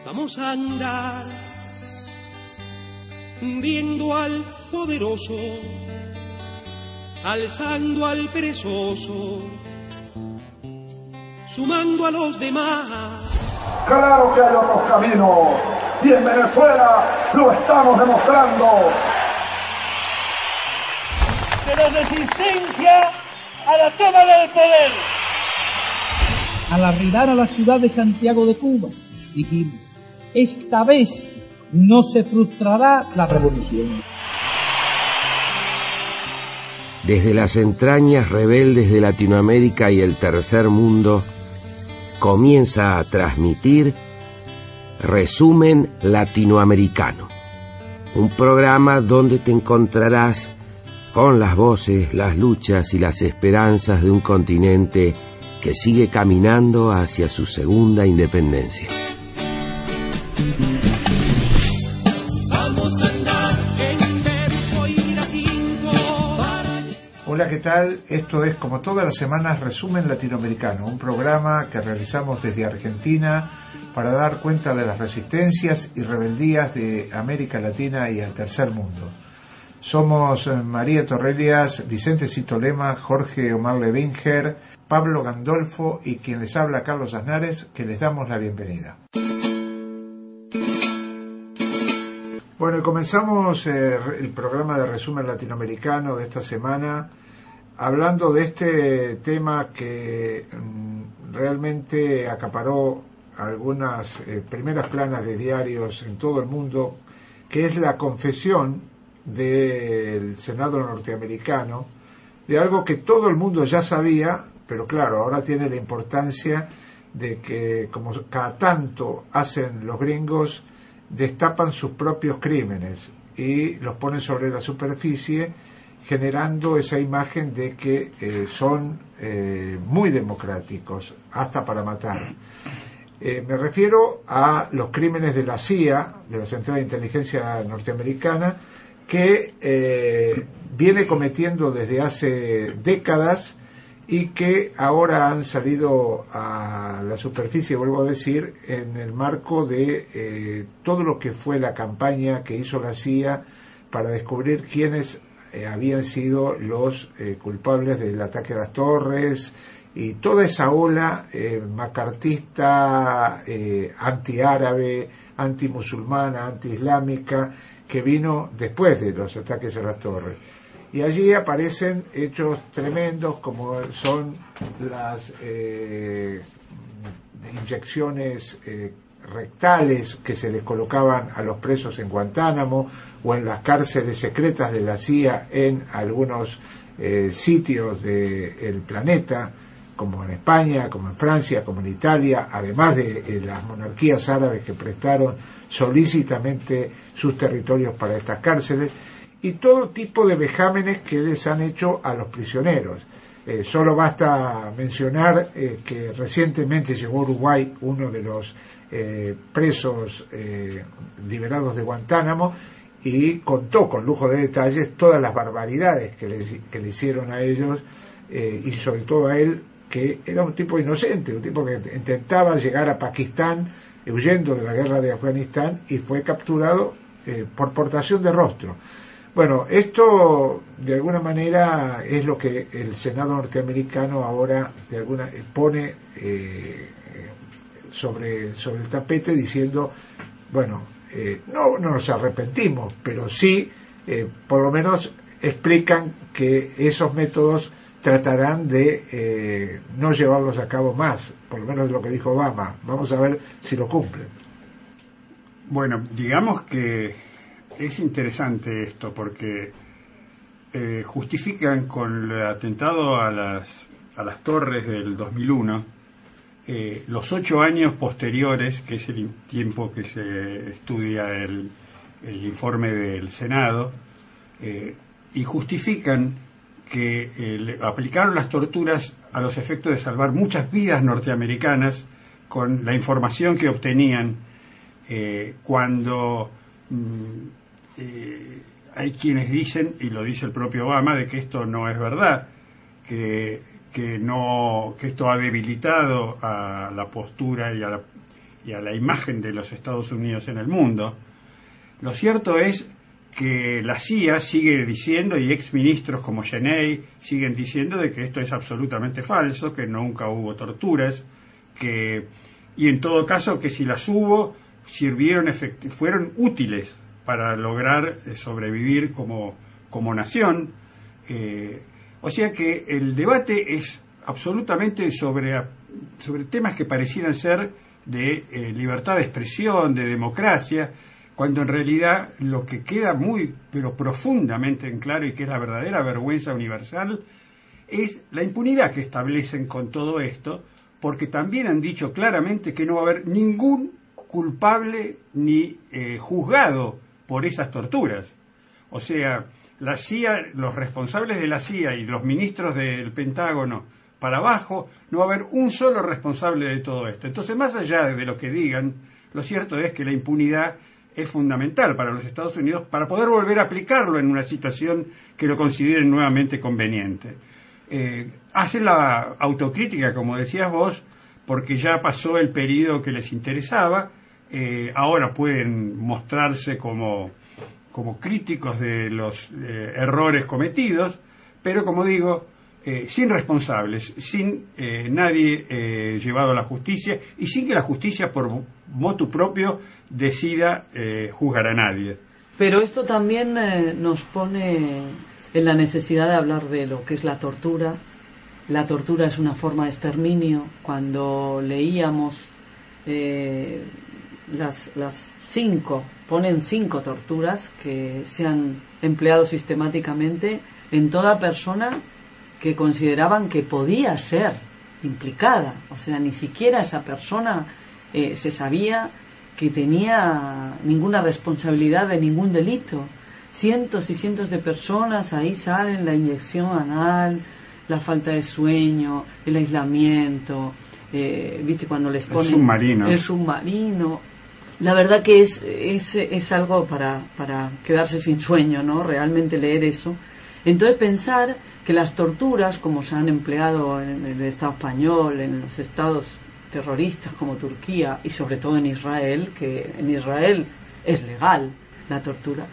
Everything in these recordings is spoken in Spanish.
Vamos a andar viendo al poderoso, alzando al perezoso, sumando a los demás. Claro que hay otros caminos, y en Venezuela lo estamos demostrando. De la resistencia a la toma del poder. Al arribar a la ciudad de Santiago de Cuba, dijimos, esta vez no se frustrará la revolución. Desde las entrañas rebeldes de Latinoamérica y el tercer mundo, comienza a transmitir Resumen Latinoamericano, un programa donde te encontrarás con las voces, las luchas y las esperanzas de un continente que sigue caminando hacia su segunda independencia. Vamos a andar en verso y latín para... Hola, ¿qué tal? Esto es, como todas las semanas, Resumen Latinoamericano, un programa que realizamos desde Argentina para dar cuenta de las resistencias y rebeldías de América Latina y el tercer mundo. Somos María Torrelias, Vicente Citolema, Jorge Omar Levinger, Pablo Gandolfo y quien les habla, Carlos Aznares, que les damos la bienvenida. Bueno, y comenzamos el programa de Resumen Latinoamericano de esta semana hablando de este tema que realmente acaparó algunas primeras planas de diarios en todo el mundo, que es la confesión del Senado norteamericano de algo que todo el mundo ya sabía, pero claro, ahora tiene la importancia de que, como cada tanto hacen los gringos, destapan sus propios crímenes y los ponen sobre la superficie, generando esa imagen de que son muy democráticos, hasta para matar. Me refiero a los crímenes de la CIA, de la Central de Inteligencia Norteamericana, que viene cometiendo desde hace décadas y que ahora han salido a la superficie, vuelvo a decir, en el marco de todo lo que fue la campaña que hizo la CIA para descubrir quiénes habían sido los culpables del ataque a las torres y toda esa ola macartista, antiárabe, antimusulmana, antiislámica, que vino después de los ataques a las torres. Y allí aparecen hechos tremendos como son las inyecciones rectales que se les colocaban a los presos en Guantánamo o en las cárceles secretas de la CIA en algunos sitios del planeta, como en España, como en Francia, como en Italia, además de las monarquías árabes que prestaron solícitamente sus territorios para estas cárceles, y todo tipo de vejámenes que les han hecho a los prisioneros. Solo basta mencionar que recientemente llegó a Uruguay uno de los presos liberados de Guantánamo y contó con lujo de detalles todas las barbaridades que le hicieron a ellos y sobre todo a él, que era un tipo inocente, un tipo que intentaba llegar a Pakistán huyendo de la guerra de Afganistán y fue capturado por portación de rostro. Bueno, esto de alguna manera es lo que el Senado norteamericano ahora pone sobre el tapete, diciendo, bueno, no nos arrepentimos, pero sí, por lo menos explican que esos métodos tratarán de no llevarlos a cabo más, por lo menos lo que dijo Obama. Vamos a ver si lo cumplen. Bueno, digamos que es interesante esto porque justifican con el atentado a las torres del 2001 los 8 años posteriores, que es el tiempo que se estudia el informe del Senado, y justifican que aplicaron las torturas a los efectos de salvar muchas vidas norteamericanas con la información que obtenían cuando hay quienes dicen, y lo dice el propio Obama, de que esto no es verdad, que esto ha debilitado a la postura y a la imagen de los Estados Unidos en el mundo. Lo cierto es que la CIA sigue diciendo, y exministros como Cheney siguen diciendo, de que esto es absolutamente falso, que nunca hubo torturas, y en todo caso que si las hubo, fueron útiles para lograr sobrevivir como nación. O sea que el debate es absolutamente sobre temas que parecieran ser de libertad de expresión, de democracia, cuando en realidad lo que queda muy, pero profundamente en claro, y que es la verdadera vergüenza universal, es la impunidad que establecen con todo esto, porque también han dicho claramente que no va a haber ningún culpable ni juzgado por esas torturas. O sea, la CIA, los responsables de la CIA y los ministros del Pentágono para abajo, no va a haber un solo responsable de todo esto. Entonces, más allá de lo que digan, lo cierto es que la impunidad es fundamental para los Estados Unidos para poder volver a aplicarlo en una situación que lo consideren nuevamente conveniente. Hacen la autocrítica, como decías vos, porque ya pasó el periodo que les interesaba, ahora pueden mostrarse como críticos de los errores cometidos, pero como digo, sin responsables, sin nadie llevado a la justicia y sin que la justicia por motu propio decida juzgar a nadie. Pero esto también nos pone en la necesidad de hablar de lo que es la tortura. La tortura es una forma de exterminio. Cuando leíamos ponen 5 torturas que se han empleado sistemáticamente en toda persona que consideraban que podía ser implicada. O sea, ni siquiera esa persona se sabía que tenía ninguna responsabilidad de ningún delito. Cientos y cientos de personas, ahí salen la inyección anal, la falta de sueño, el aislamiento, viste cuando les ponen el submarino. La verdad que es algo para quedarse sin sueño, ¿no? Realmente leer eso. Entonces pensar que las torturas, como se han empleado en el Estado español, en los estados terroristas como Turquía y sobre todo en Israel, que en Israel es legal la tortura,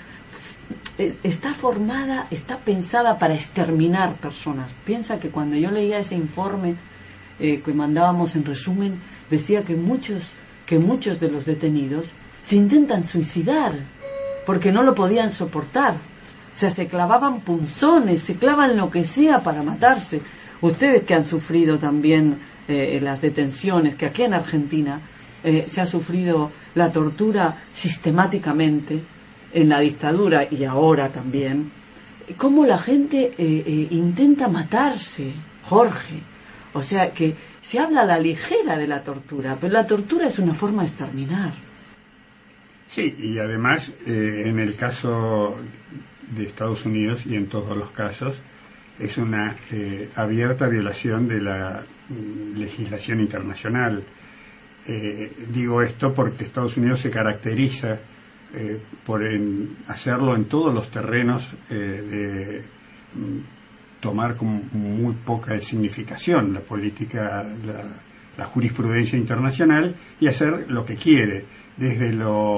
está pensada para exterminar personas. Piensa que cuando yo leía ese informe que mandábamos en resumen, decía que muchos de los detenidos se intentan suicidar porque no lo podían soportar. O sea, se clavaban punzones, se clavan lo que sea para matarse. Ustedes que han sufrido también las detenciones, que aquí en Argentina se ha sufrido la tortura sistemáticamente en la dictadura y ahora también, cómo la gente intenta matarse, Jorge. O sea, que se habla a la ligera de la tortura, pero la tortura es una forma de exterminar. Sí, y además, en el caso de Estados Unidos y en todos los casos, es una abierta violación de la legislación internacional. Digo esto porque Estados Unidos se caracteriza por hacerlo en todos los terrenos de tomar con muy poca significación la política, la jurisprudencia internacional, y hacer lo que quiere, desde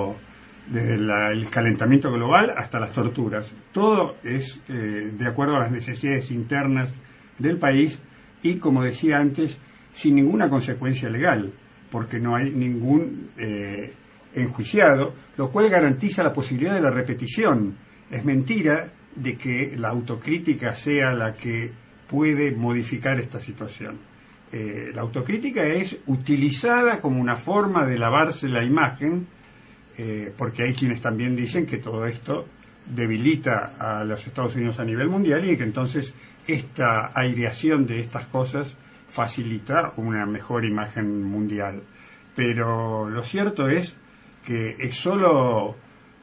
el calentamiento global hasta las torturas. Todo es de acuerdo a las necesidades internas del país y, como decía antes, sin ninguna consecuencia legal, porque no hay ningún enjuiciado, lo cual garantiza la posibilidad de la repetición. Es mentira de que la autocrítica sea la que puede modificar esta situación. La autocrítica es utilizada como una forma de lavarse la imagen, porque hay quienes también dicen que todo esto debilita a los Estados Unidos a nivel mundial y que entonces esta aireación de estas cosas facilita una mejor imagen mundial. Pero lo cierto es que es solo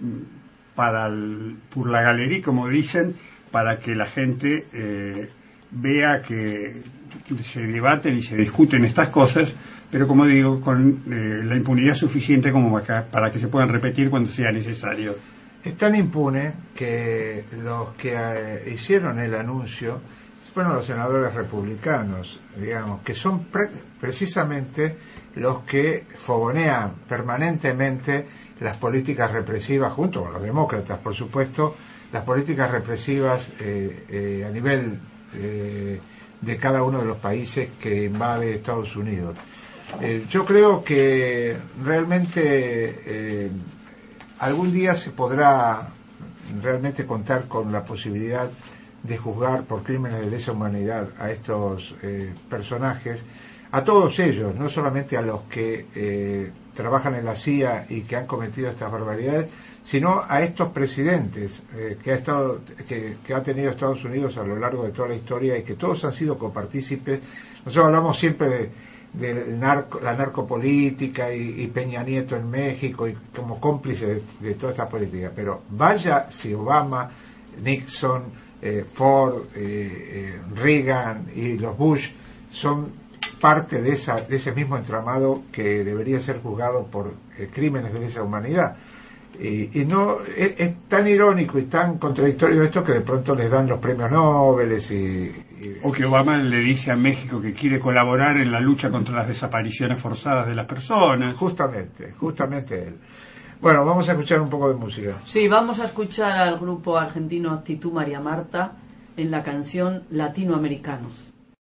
por la galería, como dicen, para que la gente vea que se debaten y se discuten estas cosas, pero como digo, con la impunidad suficiente como para que se puedan repetir cuando sea necesario. Es tan impune que los que hicieron el anuncio bueno, los senadores republicanos, digamos, que son precisamente los que fogonean permanentemente las políticas represivas, junto con los demócratas, por supuesto, las políticas represivas a nivel de cada uno de los países que invade Estados Unidos. Yo creo que realmente algún día se podrá realmente contar con la posibilidad de juzgar por crímenes de lesa humanidad a estos personajes, a todos ellos, no solamente a los que trabajan en la CIA y que han cometido estas barbaridades, sino a estos presidentes que ha tenido Estados Unidos a lo largo de toda la historia y que todos han sido copartícipes. Nosotros hablamos siempre de la narcopolítica y Peña Nieto en México y como cómplice de toda esta política, pero vaya si Obama, Nixon, Ford, Reagan y los Bush son parte de ese mismo entramado que debería ser juzgado por crímenes de lesa humanidad. Y no es tan irónico y tan contradictorio esto que de pronto les dan los premios Nobel o que Obama le dice a México que quiere colaborar en la lucha contra las desapariciones forzadas de las personas. Justamente él. Bueno, vamos a escuchar un poco de música. Sí, vamos a escuchar al grupo argentino Actitud María Marta en la canción Latinoamericanos.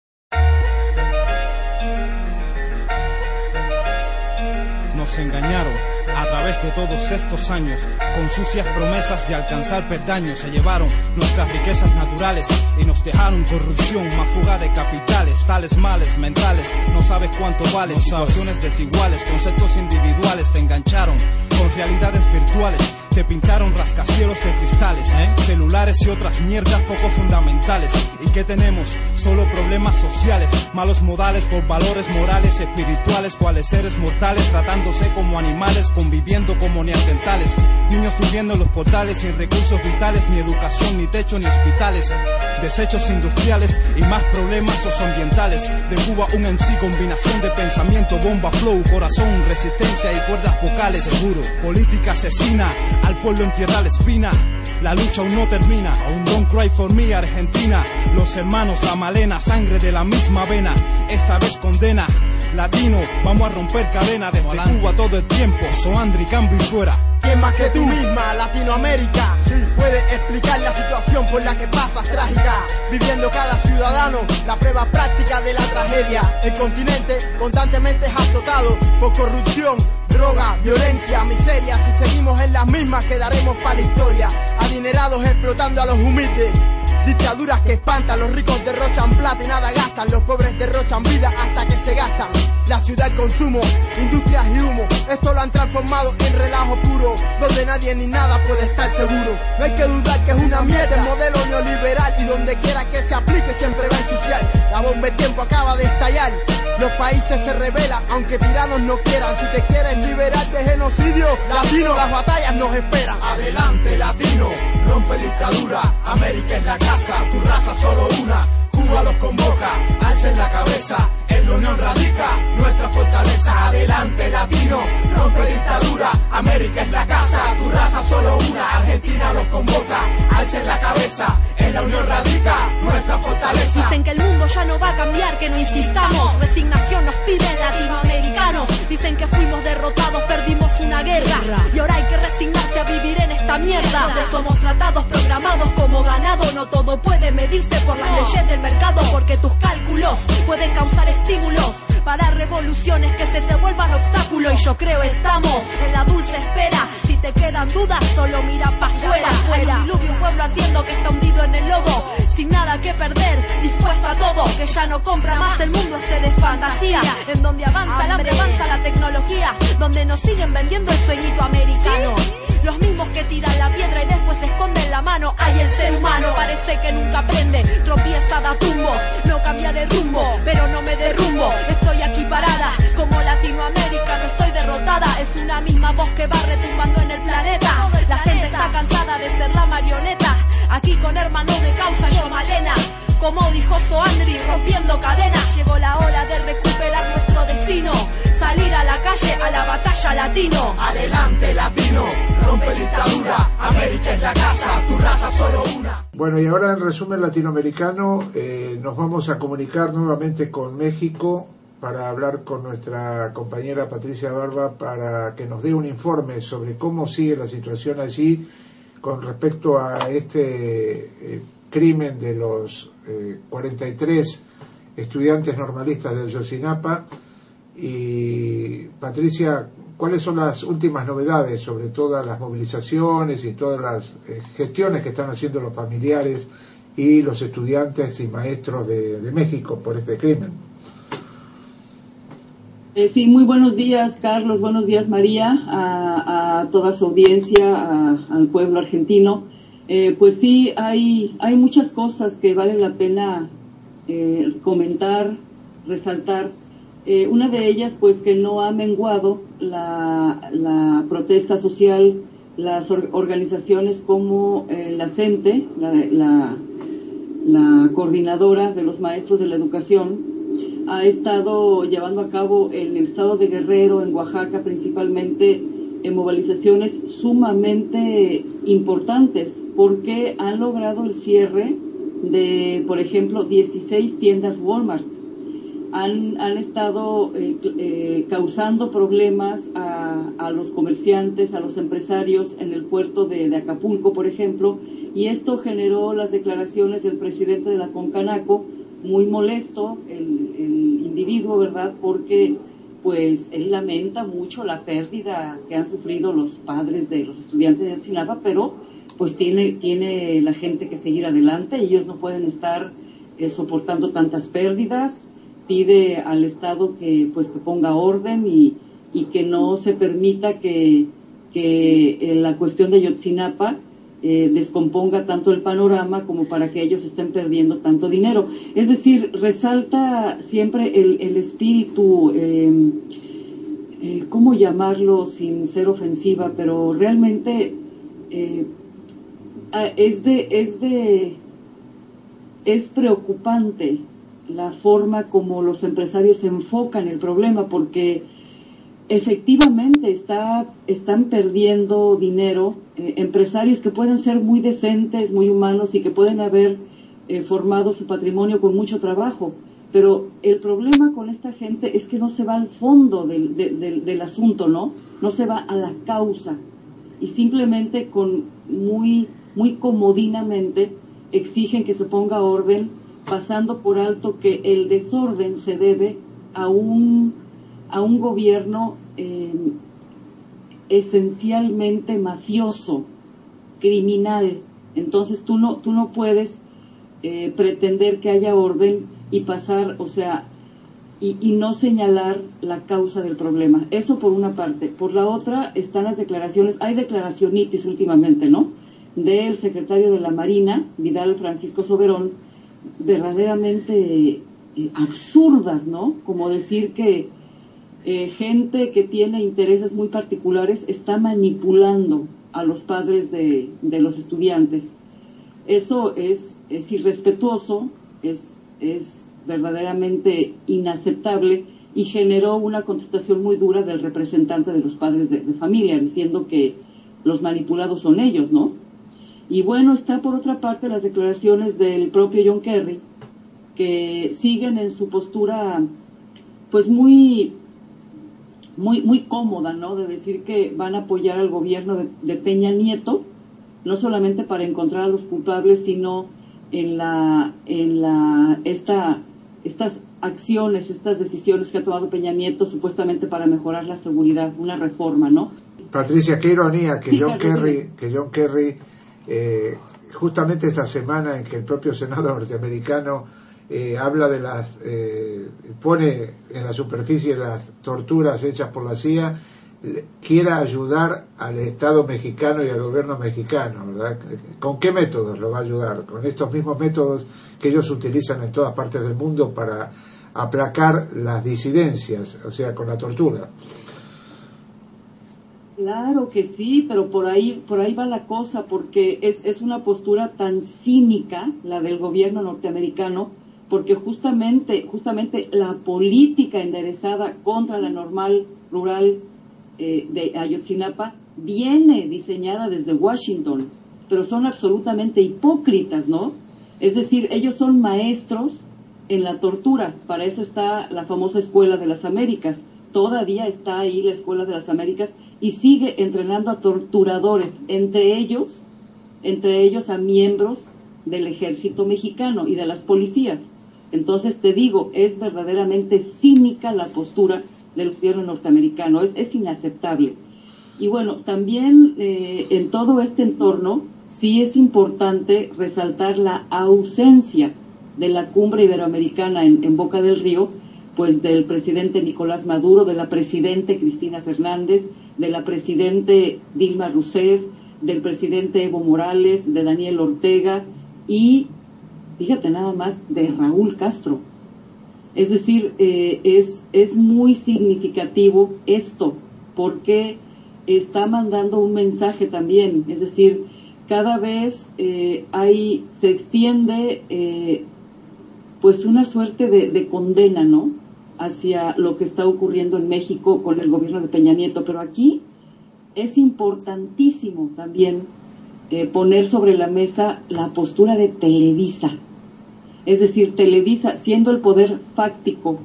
Nos engañaron a través de todos estos años, con sucias promesas de alcanzar peldaños. Se llevaron nuestras riquezas naturales y nos dejaron corrupción, más fuga de capitales, tales males mentales. No sabes cuánto vale, situaciones desiguales, conceptos individuales. Te engancharon con realidades virtuales, te pintaron rascacielos de cristales, celulares y otras mierdas poco fundamentales. ¿Y qué tenemos? Solo problemas sociales, malos modales por valores morales, espirituales, cuales seres mortales, tratándose como animales, conviviendo como neandertales. Niños durmiendo en los portales, sin recursos vitales, ni educación, ni techo, ni hospitales. Desechos industriales y más problemas socioambientales. De Cuba un en sí, combinación de pensamiento, bomba, flow, corazón, resistencia y cuerdas vocales. Seguro, política asesina, al pueblo entierra la espina. La lucha aún no termina, aún don't cry for me, Argentina. Los hermanos, la malena, sangre de la misma vena. Esta vez condena, latino, vamos a romper cadena. Desde Cuba todo el tiempo, Soandri, cambio y fuera. ¿Quién más que tú misma, Latinoamérica? Sí, puede explicar la situación por la que pasas trágica, viviendo cada ciudadano la prueba práctica de la tragedia. El continente constantemente es azotado por corrupción, droga, violencia, miseria. Si seguimos en las mismas quedaremos para la historia. Adinerados explotando a los humildes, dictaduras que espantan. Los ricos derrochan plata y nada gastan, los pobres derrochan vida hasta que se gastan. La ciudad, el consumo, industrias y humo, esto lo han transformado en relajo puro, donde nadie ni nada puede estar seguro. No hay que dudar que es una mierda el modelo neoliberal, y donde quiera que se aplique siempre va a ensuciar. La bomba de tiempo acaba de estallar, los países se rebelan aunque tiranos no quieran. Si te quieres liberar de genocidio latino, las batallas nos esperan. Adelante latino, rompe dictadura, América es la casa, tu raza solo una. Cuba los convoca, alcen la cabeza, en la unión radica nuestra fortaleza. Adelante latino, rompe dictadura, América es la casa, tu raza solo una. Argentina los convoca, alcen la cabeza, en la unión radica nuestra fortaleza. Dicen que el mundo ya no va a cambiar, que no insistamos, resignación nos piden latinoamericanos. Dicen que fuimos derrotados, perdimos una guerra, y ahora hay que resignarse a vivir en esta mierda. Somos tratados, programados como ganado, no todo puede medirse por las leyes del mercado, porque tus cálculos pueden causar estímulos para revoluciones que se te vuelvan obstáculo. Y yo creo estamos en la dulce espera. Si te quedan dudas, solo mira pa' afuera. Hay un diluvio, un pueblo ardiendo que está hundido en el lodo, sin nada que perder, dispuesto a todo, que ya no compra más el mundo este de fantasía, en donde avanza el hambre, avanza la tecnología, donde nos siguen vendiendo el sueñito americano. Los mismos que tiran la piedra y después esconden la mano. Ay, el ser humano parece que nunca aprende, tropieza, da tumbo, no cambia de rumbo, pero no me derrumbo. Estoy aquí parada, como Latinoamérica, no estoy derrotada. Es una misma voz que va retumbando en el planeta. La gente está cansada de ser la marioneta. Aquí con hermanos de causa, yo Malena. como dijo Soandri, rompiendo cadenas. Llegó la hora de recuperar nuestro destino, salir a la calle, a la batalla latino. Adelante latino, rompe dictadura, América es la casa, tu raza solo una. Bueno, y ahora en resumen latinoamericano nos vamos a comunicar nuevamente con México para hablar con nuestra compañera Patricia Barba para que nos dé un informe sobre cómo sigue la situación allí con respecto a este crimen de los 43 estudiantes normalistas del Yotzinapa. Y Patricia, ¿cuáles son las últimas novedades sobre todas las movilizaciones y todas las gestiones que están haciendo los familiares y los estudiantes y maestros de México por este crimen? Sí, muy buenos días, Carlos, buenos días, María, a toda su audiencia, al pueblo argentino. Pues sí, hay muchas cosas que vale la pena comentar, resaltar. Una de ellas, pues, que no ha menguado la protesta social, las organizaciones como la CENTE, la coordinadora de los maestros de la educación, ha estado llevando a cabo en el estado de Guerrero, en Oaxaca principalmente, movilizaciones sumamente importantes, porque han logrado el cierre de, por ejemplo, 16 tiendas Walmart. Han estado causando problemas a los comerciantes, a los empresarios en el puerto de Acapulco, por ejemplo, y esto generó las declaraciones del presidente de la Concanaco, muy molesto el individuo, ¿verdad?, porque pues él lamenta mucho la pérdida que han sufrido los padres de los estudiantes de Ayotzinapa, pero pues tiene la gente que seguir adelante, y ellos no pueden estar soportando tantas pérdidas. Pide al Estado que ponga orden y que no se permita que la cuestión de Ayotzinapa descomponga tanto el panorama como para que ellos estén perdiendo tanto dinero. Es decir, resalta siempre el espíritu, ¿cómo llamarlo sin ser ofensiva? Pero realmente es preocupante la forma como los empresarios enfocan el problema, porque efectivamente están perdiendo dinero, empresarios que pueden ser muy decentes, muy humanos y que pueden haber formado su patrimonio con mucho trabajo, pero el problema con esta gente es que no se va al fondo del asunto, no se va a la causa, y simplemente muy comodinamente exigen que se ponga orden, pasando por alto que el desorden se debe a un gobierno esencialmente mafioso, criminal. Entonces tú no puedes pretender que haya orden y pasar, y no señalar la causa del problema. Eso por una parte. Por la otra están las declaraciones, hay declaracionitis últimamente, del secretario de la Marina, Vidal Francisco Soberón, verdaderamente absurdas, como decir que gente que tiene intereses muy particulares está manipulando a los padres de los estudiantes. Eso es irrespetuoso, es verdaderamente inaceptable, y generó una contestación muy dura del representante de los padres de familia, diciendo que los manipulados son ellos, Y bueno, está por otra parte las declaraciones del propio John Kerry, que siguen en su postura pues muy cómoda, de decir que van a apoyar al gobierno de Peña Nieto, no solamente para encontrar a los culpables, sino en estas acciones, estas decisiones que ha tomado Peña Nieto supuestamente para mejorar la seguridad, una reforma, Patricia, qué ironía que John Kerry justamente esta semana en que el propio Senado norteamericano habla de pone en la superficie las torturas hechas por la CIA, quiera ayudar al Estado mexicano y al gobierno mexicano, ¿verdad? ¿Con qué métodos lo va a ayudar? Con estos mismos métodos que ellos utilizan en todas partes del mundo para aplacar las disidencias, con la tortura. Claro que sí, pero por ahí va la cosa, porque es una postura tan cínica la del gobierno norteamericano, porque justamente la política enderezada contra la normal rural de Ayotzinapa viene diseñada desde Washington, pero son absolutamente hipócritas, ¿no? Es decir, ellos son maestros en la tortura. Para eso está la famosa Escuela de las Américas. Todavía está ahí la Escuela de las Américas y sigue entrenando a torturadores, entre ellos a miembros del ejército mexicano y de las policías. Entonces te digo, es verdaderamente cínica la postura del gobierno norteamericano, es inaceptable. Y bueno, también en todo este entorno sí es importante resaltar la ausencia de la cumbre iberoamericana en Boca del Río, pues del presidente Nicolás Maduro, de la presidente Cristina Fernández, de la presidente Dilma Rousseff, del presidente Evo Morales, de Daniel Ortega y, fíjate nada más, de Raúl Castro. Es decir, es muy significativo esto, porque está mandando un mensaje también. Es decir, cada vez se extiende pues una suerte de condena, ¿no?, hacia lo que está ocurriendo en México con el gobierno de Peña Nieto. Pero aquí es importantísimo también poner sobre la mesa la postura de Televisa. Es decir, Televisa, siendo el poder fáctico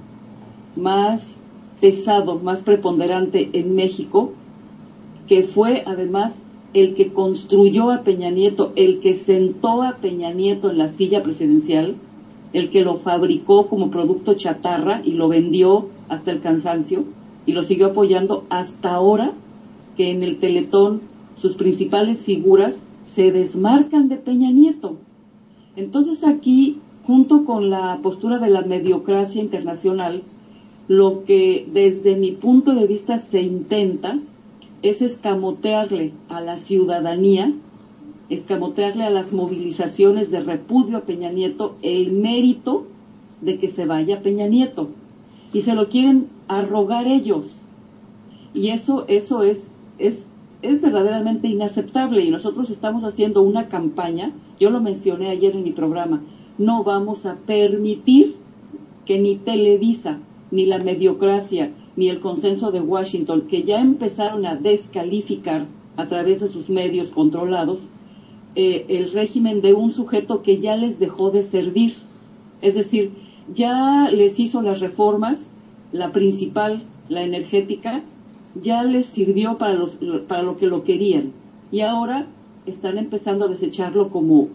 más pesado, más preponderante en México, que fue además el que construyó a Peña Nieto, el que sentó a Peña Nieto en la silla presidencial, el que lo fabricó como producto chatarra y lo vendió hasta el cansancio y lo siguió apoyando hasta ahora, que en el Teletón sus principales figuras se desmarcan de Peña Nieto. Entonces aquí, junto con la postura de la mediocracia internacional, lo que desde mi punto de vista se intenta es escamotearle a la ciudadanía, escamotearle a las movilizaciones de repudio a Peña Nieto el mérito de que se vaya Peña Nieto, y se lo quieren arrogar ellos, y eso es verdaderamente inaceptable. Y nosotros estamos haciendo una campaña, yo lo mencioné ayer en mi programa, no vamos a permitir que ni Televisa, ni la mediocracia, ni el consenso de Washington, que ya empezaron a descalificar a través de sus medios controlados, el régimen de un sujeto que ya les dejó de servir. Es decir, ya les hizo las reformas, la principal, la energética, ya les sirvió para lo que lo querían, y ahora están empezando a desecharlo como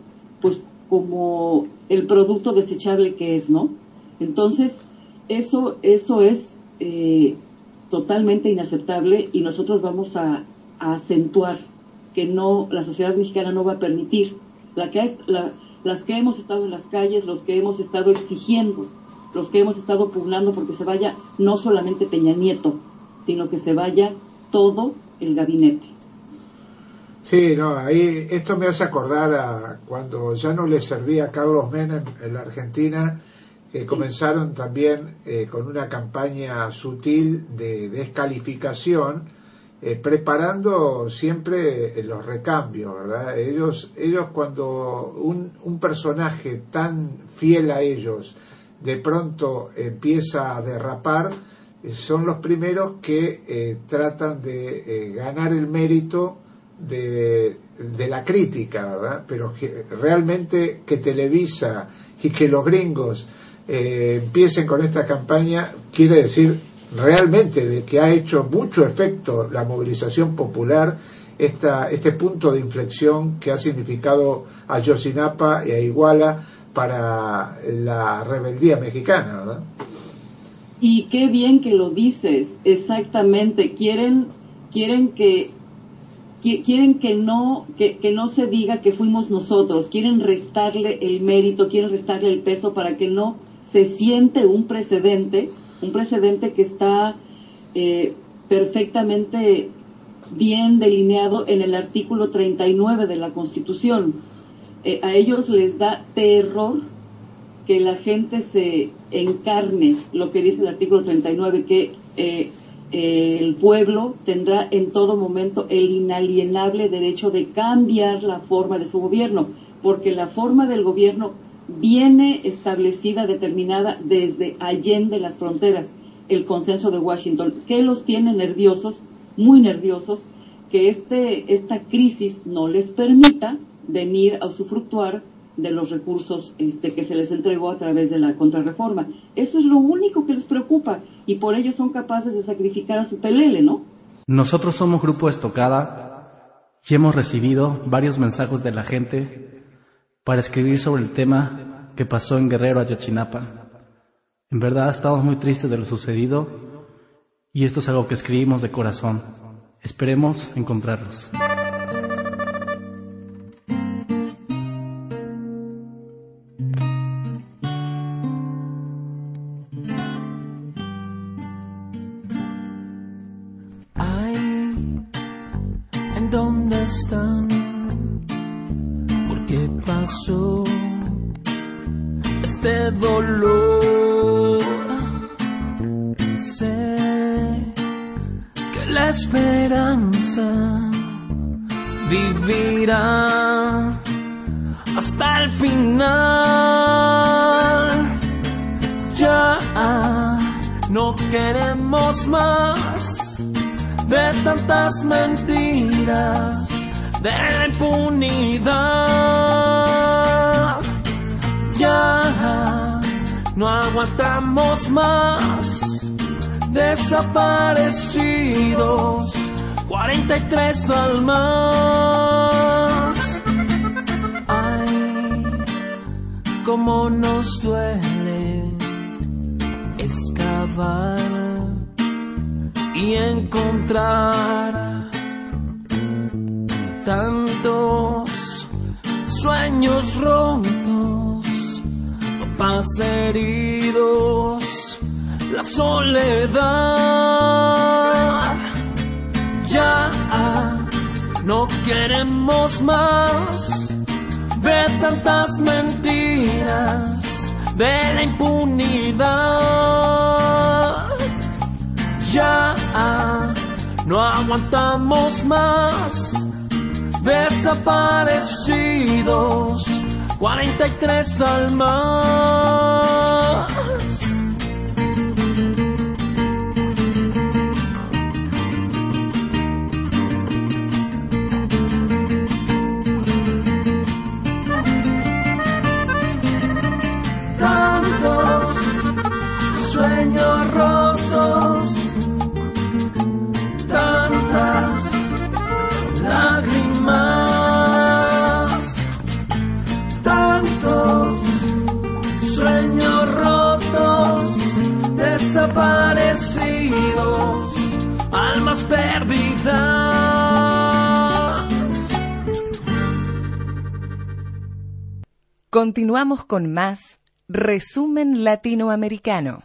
el producto desechable que es, ¿no? Entonces, eso es totalmente inaceptable, y nosotros vamos a acentuar que la sociedad mexicana no va a permitir, las que hemos estado en las calles, los que hemos estado exigiendo, los que hemos estado pugnando porque se vaya no solamente Peña Nieto, sino que se vaya todo el gabinete. Sí, no, ahí esto me hace acordar a cuando ya no le servía a Carlos Menem en la Argentina, que comenzaron también con una campaña sutil de descalificación, preparando siempre los recambios, ¿verdad? Ellos cuando un personaje tan fiel a ellos de pronto empieza a derrapar, son los primeros que tratan de ganar el mérito de la crítica, ¿verdad? Pero que realmente que Televisa y que los gringos empiecen con esta campaña quiere decir realmente de que ha hecho mucho efecto la movilización popular, este punto de inflexión que ha significado a Ayotzinapa y a Iguala para la rebeldía mexicana, ¿verdad? Y qué bien que lo dices, exactamente. Quieren que no se diga que fuimos nosotros, quieren restarle el mérito, quieren restarle el peso para que no se siente un precedente que está perfectamente bien delineado en el artículo 39 de la Constitución. A ellos les da terror que la gente se encarne lo que dice el artículo 39, que el pueblo tendrá en todo momento el inalienable derecho de cambiar la forma de su gobierno, porque la forma del gobierno viene establecida, determinada desde allende las fronteras, el consenso de Washington, que los tiene nerviosos, muy nerviosos, que esta crisis no les permita venir a usufructuar de los recursos que se les entregó a través de la contrarreforma. Eso es lo único que les preocupa, y por ello son capaces de sacrificar a su pelele, ¿no? Nosotros somos Grupo Estocada y hemos recibido varios mensajes de la gente para escribir sobre el tema que pasó en Guerrero, Ayotzinapa. En verdad estamos muy tristes de lo sucedido y esto es algo que escribimos de corazón. Esperemos encontrarlos. ¿En dónde están? ¿Por qué pasó este dolor? Sé que la esperanza vivirá hasta el final. Ya no queremos más de tantas mentiras, de la impunidad. Ya no aguantamos más desaparecidos, 43 almas. Ay, cómo nos duele excavar y encontrar tantos sueños rotos, papás heridos, la soledad. Ya no queremos más ver tantas mentiras de la impunidad. Ya no aguantamos más desaparecidos, 43 almas. Tantos sueños rotos, tantas lágrimas, tantos sueños rotos, desaparecidos, almas perdidas. Continuamos con más Resumen Latinoamericano.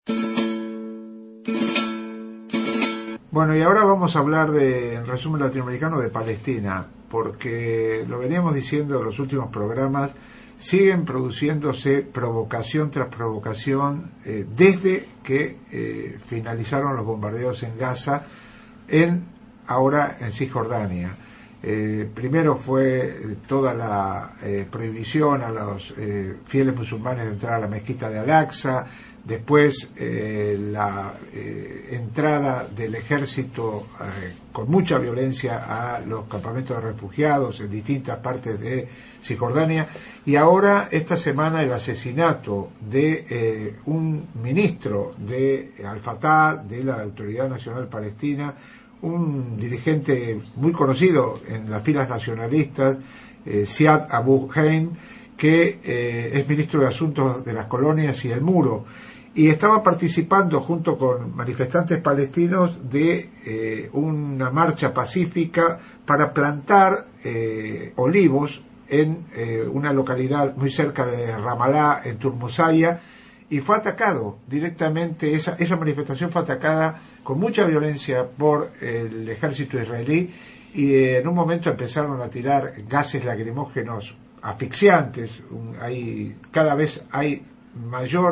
Bueno, y ahora vamos a hablar en resumen latinoamericano de Palestina, porque lo veníamos diciendo en los últimos programas, siguen produciéndose provocación tras provocación desde que finalizaron los bombardeos en Gaza, ahora en Cisjordania. Primero fue toda la prohibición a los fieles musulmanes de entrar a la mezquita de Al-Aqsa, después la entrada del ejército con mucha violencia a los campamentos de refugiados en distintas partes de Cisjordania, y ahora esta semana el asesinato de un ministro de Al-Fatah, de la Autoridad Nacional Palestina, un dirigente muy conocido en las filas nacionalistas, Ziad Abu Haim, que es ministro de Asuntos de las Colonias y el Muro, y estaba participando junto con manifestantes palestinos de una marcha pacífica para plantar olivos en una localidad muy cerca de Ramallah, en Turmusaya, y fue atacado directamente, esa manifestación fue atacada con mucha violencia por el ejército israelí, y en un momento empezaron a tirar gases lacrimógenos asfixiantes. Cada vez hay mayor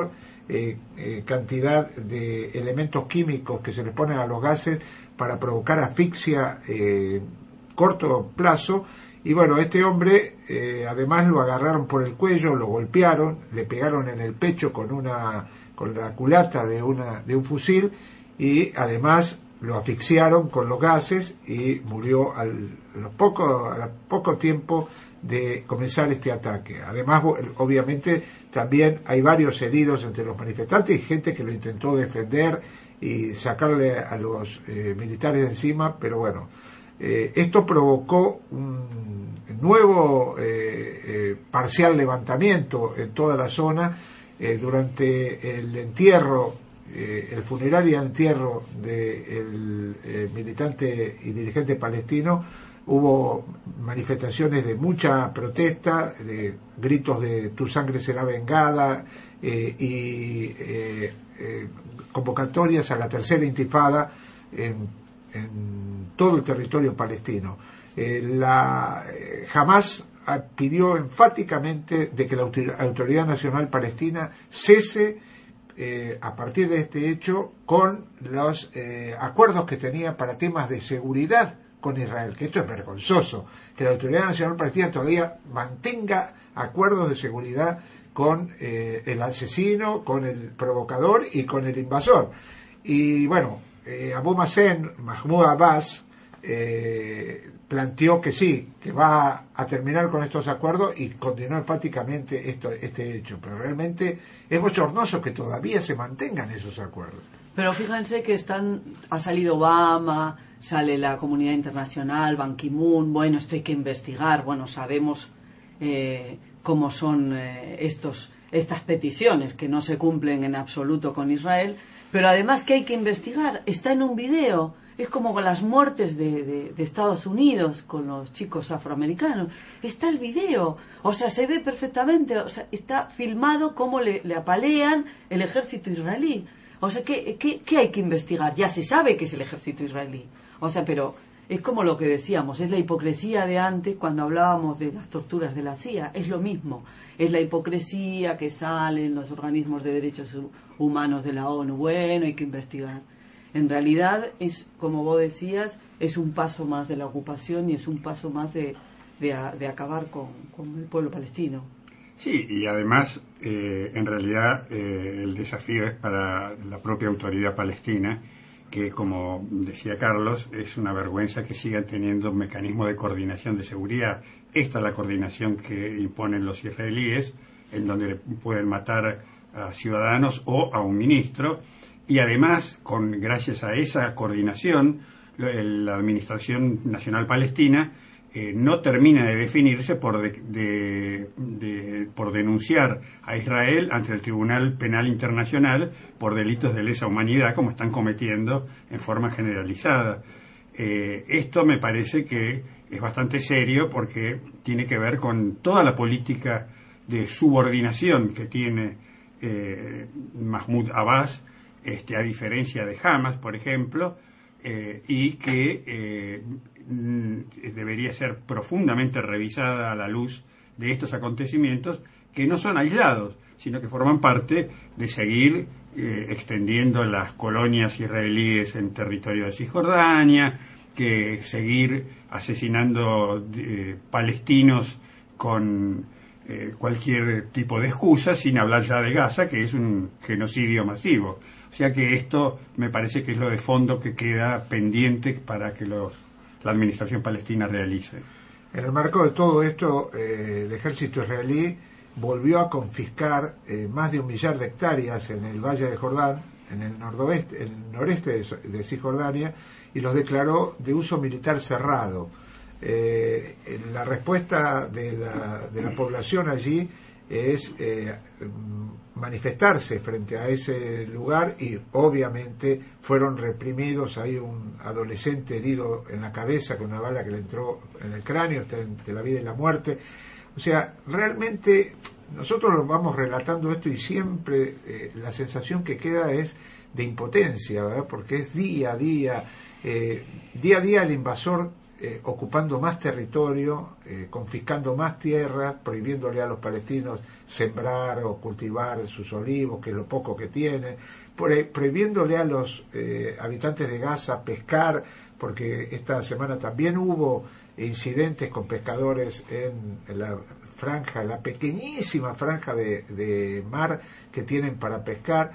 cantidad de elementos químicos que se le ponen a los gases para provocar asfixia corto plazo. Y bueno, este hombre además lo agarraron por el cuello, lo golpearon, le pegaron en el pecho con la culata de un fusil, y además lo asfixiaron con los gases y murió al poco tiempo de comenzar este ataque. Además, obviamente, también hay varios heridos entre los manifestantes y gente que lo intentó defender y sacarle a los militares de encima, pero bueno, esto provocó un nuevo parcial levantamiento en toda la zona durante el entierro, el funeral y el entierro del militante y dirigente palestino. Hubo manifestaciones de mucha protesta, de gritos de "tu sangre será vengada", y convocatorias a la tercera intifada en todo el territorio palestino. Hamás pidió enfáticamente de que la Autoridad Nacional Palestina cese a partir de este hecho con los acuerdos que tenía para temas de seguridad con Israel, que esto es vergonzoso, que la Autoridad Nacional Palestina todavía mantenga acuerdos de seguridad con el asesino, con el provocador y con el invasor. Y bueno, Abu Mazen, Mahmoud Abbas, planteó que sí, que va a terminar con estos acuerdos y continuar enfáticamente este hecho, pero realmente es bochornoso que todavía se mantengan esos acuerdos. Pero fíjense que ha salido Obama, sale la comunidad internacional, Ban Ki-moon. Bueno, esto hay que investigar. Bueno, sabemos cómo son estas peticiones, que no se cumplen en absoluto con Israel, pero además que hay que investigar. Está en un video. Es como con las muertes de Estados Unidos con los chicos afroamericanos. Está el video, o sea, se ve perfectamente, o sea, está filmado cómo le apalean el ejército israelí. O sea, ¿qué hay que investigar? Ya se sabe que es el ejército israelí. O sea, pero es como lo que decíamos, es la hipocresía de antes cuando hablábamos de las torturas de la CIA. Es lo mismo, es la hipocresía que sale en los organismos de derechos humanos de la ONU. Bueno, hay que investigar. En realidad es, como vos decías, es un paso más de la ocupación y es un paso más de acabar con el pueblo palestino. Sí, y además, en realidad, el desafío es para la propia autoridad palestina, que, como decía Carlos, es una vergüenza que sigan teniendo un mecanismo de coordinación de seguridad. Esta es la coordinación que imponen los israelíes, en donde pueden matar a ciudadanos o a un ministro, y además, gracias a esa coordinación, la Administración Nacional Palestina no termina de definirse por denunciar a Israel ante el Tribunal Penal Internacional por delitos de lesa humanidad, como están cometiendo en forma generalizada. Esto me parece que es bastante serio porque tiene que ver con toda la política de subordinación que tiene Mahmoud Abbas, a diferencia de Hamas, por ejemplo, y que debería ser profundamente revisada a la luz de estos acontecimientos, que no son aislados, sino que forman parte de seguir extendiendo las colonias israelíes en territorio de Cisjordania, que seguir asesinando palestinos con cualquier tipo de excusa, sin hablar ya de Gaza, que es un genocidio masivo. O sea que esto me parece que es lo de fondo que queda pendiente para que la administración palestina realice. En el marco de todo esto, el ejército israelí volvió a confiscar más de 1 millar de hectáreas en el Valle de Jordán, en el noreste de Cisjordania, y los declaró de uso militar cerrado. La respuesta de la población allí es manifestarse frente a ese lugar, y obviamente fueron reprimidos. Hay un adolescente herido en la cabeza con una bala que le entró en el cráneo, está entre la vida y la muerte. O sea, realmente nosotros lo vamos relatando esto y siempre la sensación que queda es de impotencia, ¿verdad? Porque es día a día el invasor ocupando más territorio, confiscando más tierra, prohibiéndole a los palestinos sembrar o cultivar sus olivos, que es lo poco que tienen, prohibiéndole a los habitantes de Gaza pescar, porque esta semana también hubo incidentes con pescadores en la franja, la pequeñísima franja de mar que tienen para pescar,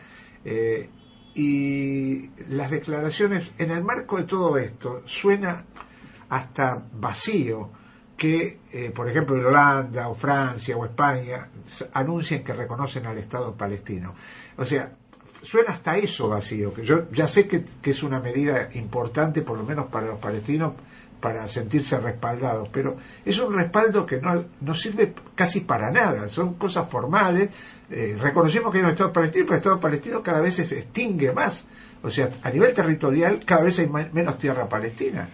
y las declaraciones, en el marco de todo esto, suena hasta vacío que, por ejemplo, Irlanda o Francia o España anuncien que reconocen al Estado palestino. O sea, suena hasta eso vacío, que yo ya sé que es una medida importante, por lo menos para los palestinos, para sentirse respaldados, pero es un respaldo que no sirve casi para nada, son cosas formales. Reconocemos que hay un Estado palestino, pero el Estado palestino cada vez se extingue más, o sea, a nivel territorial cada vez hay menos tierra palestina,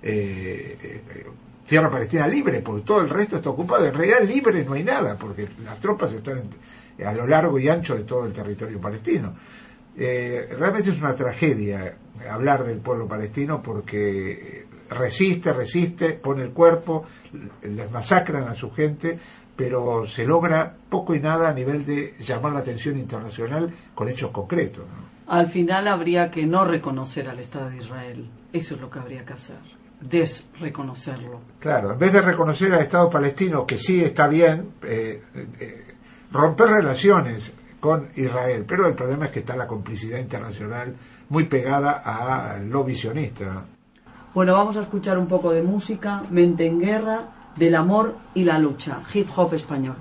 tierra palestina libre, porque todo el resto está ocupado. En realidad libre no hay nada, porque las tropas están a lo largo y ancho de todo el territorio palestino. Realmente es una tragedia hablar del pueblo palestino, porque resiste, pone el cuerpo, les masacran a su gente, pero se logra poco y nada a nivel de llamar la atención internacional con hechos concretos, ¿no? Al final habría que no reconocer al Estado de Israel. Eso es lo que habría que hacer, desreconocerlo. Claro, en vez de reconocer al Estado palestino, que sí está bien, romper relaciones con Israel, pero el problema es que está la complicidad internacional muy pegada a lo visionista. Bueno, vamos a escuchar un poco de música, Mente en Guerra, del amor y la lucha, hip hop español.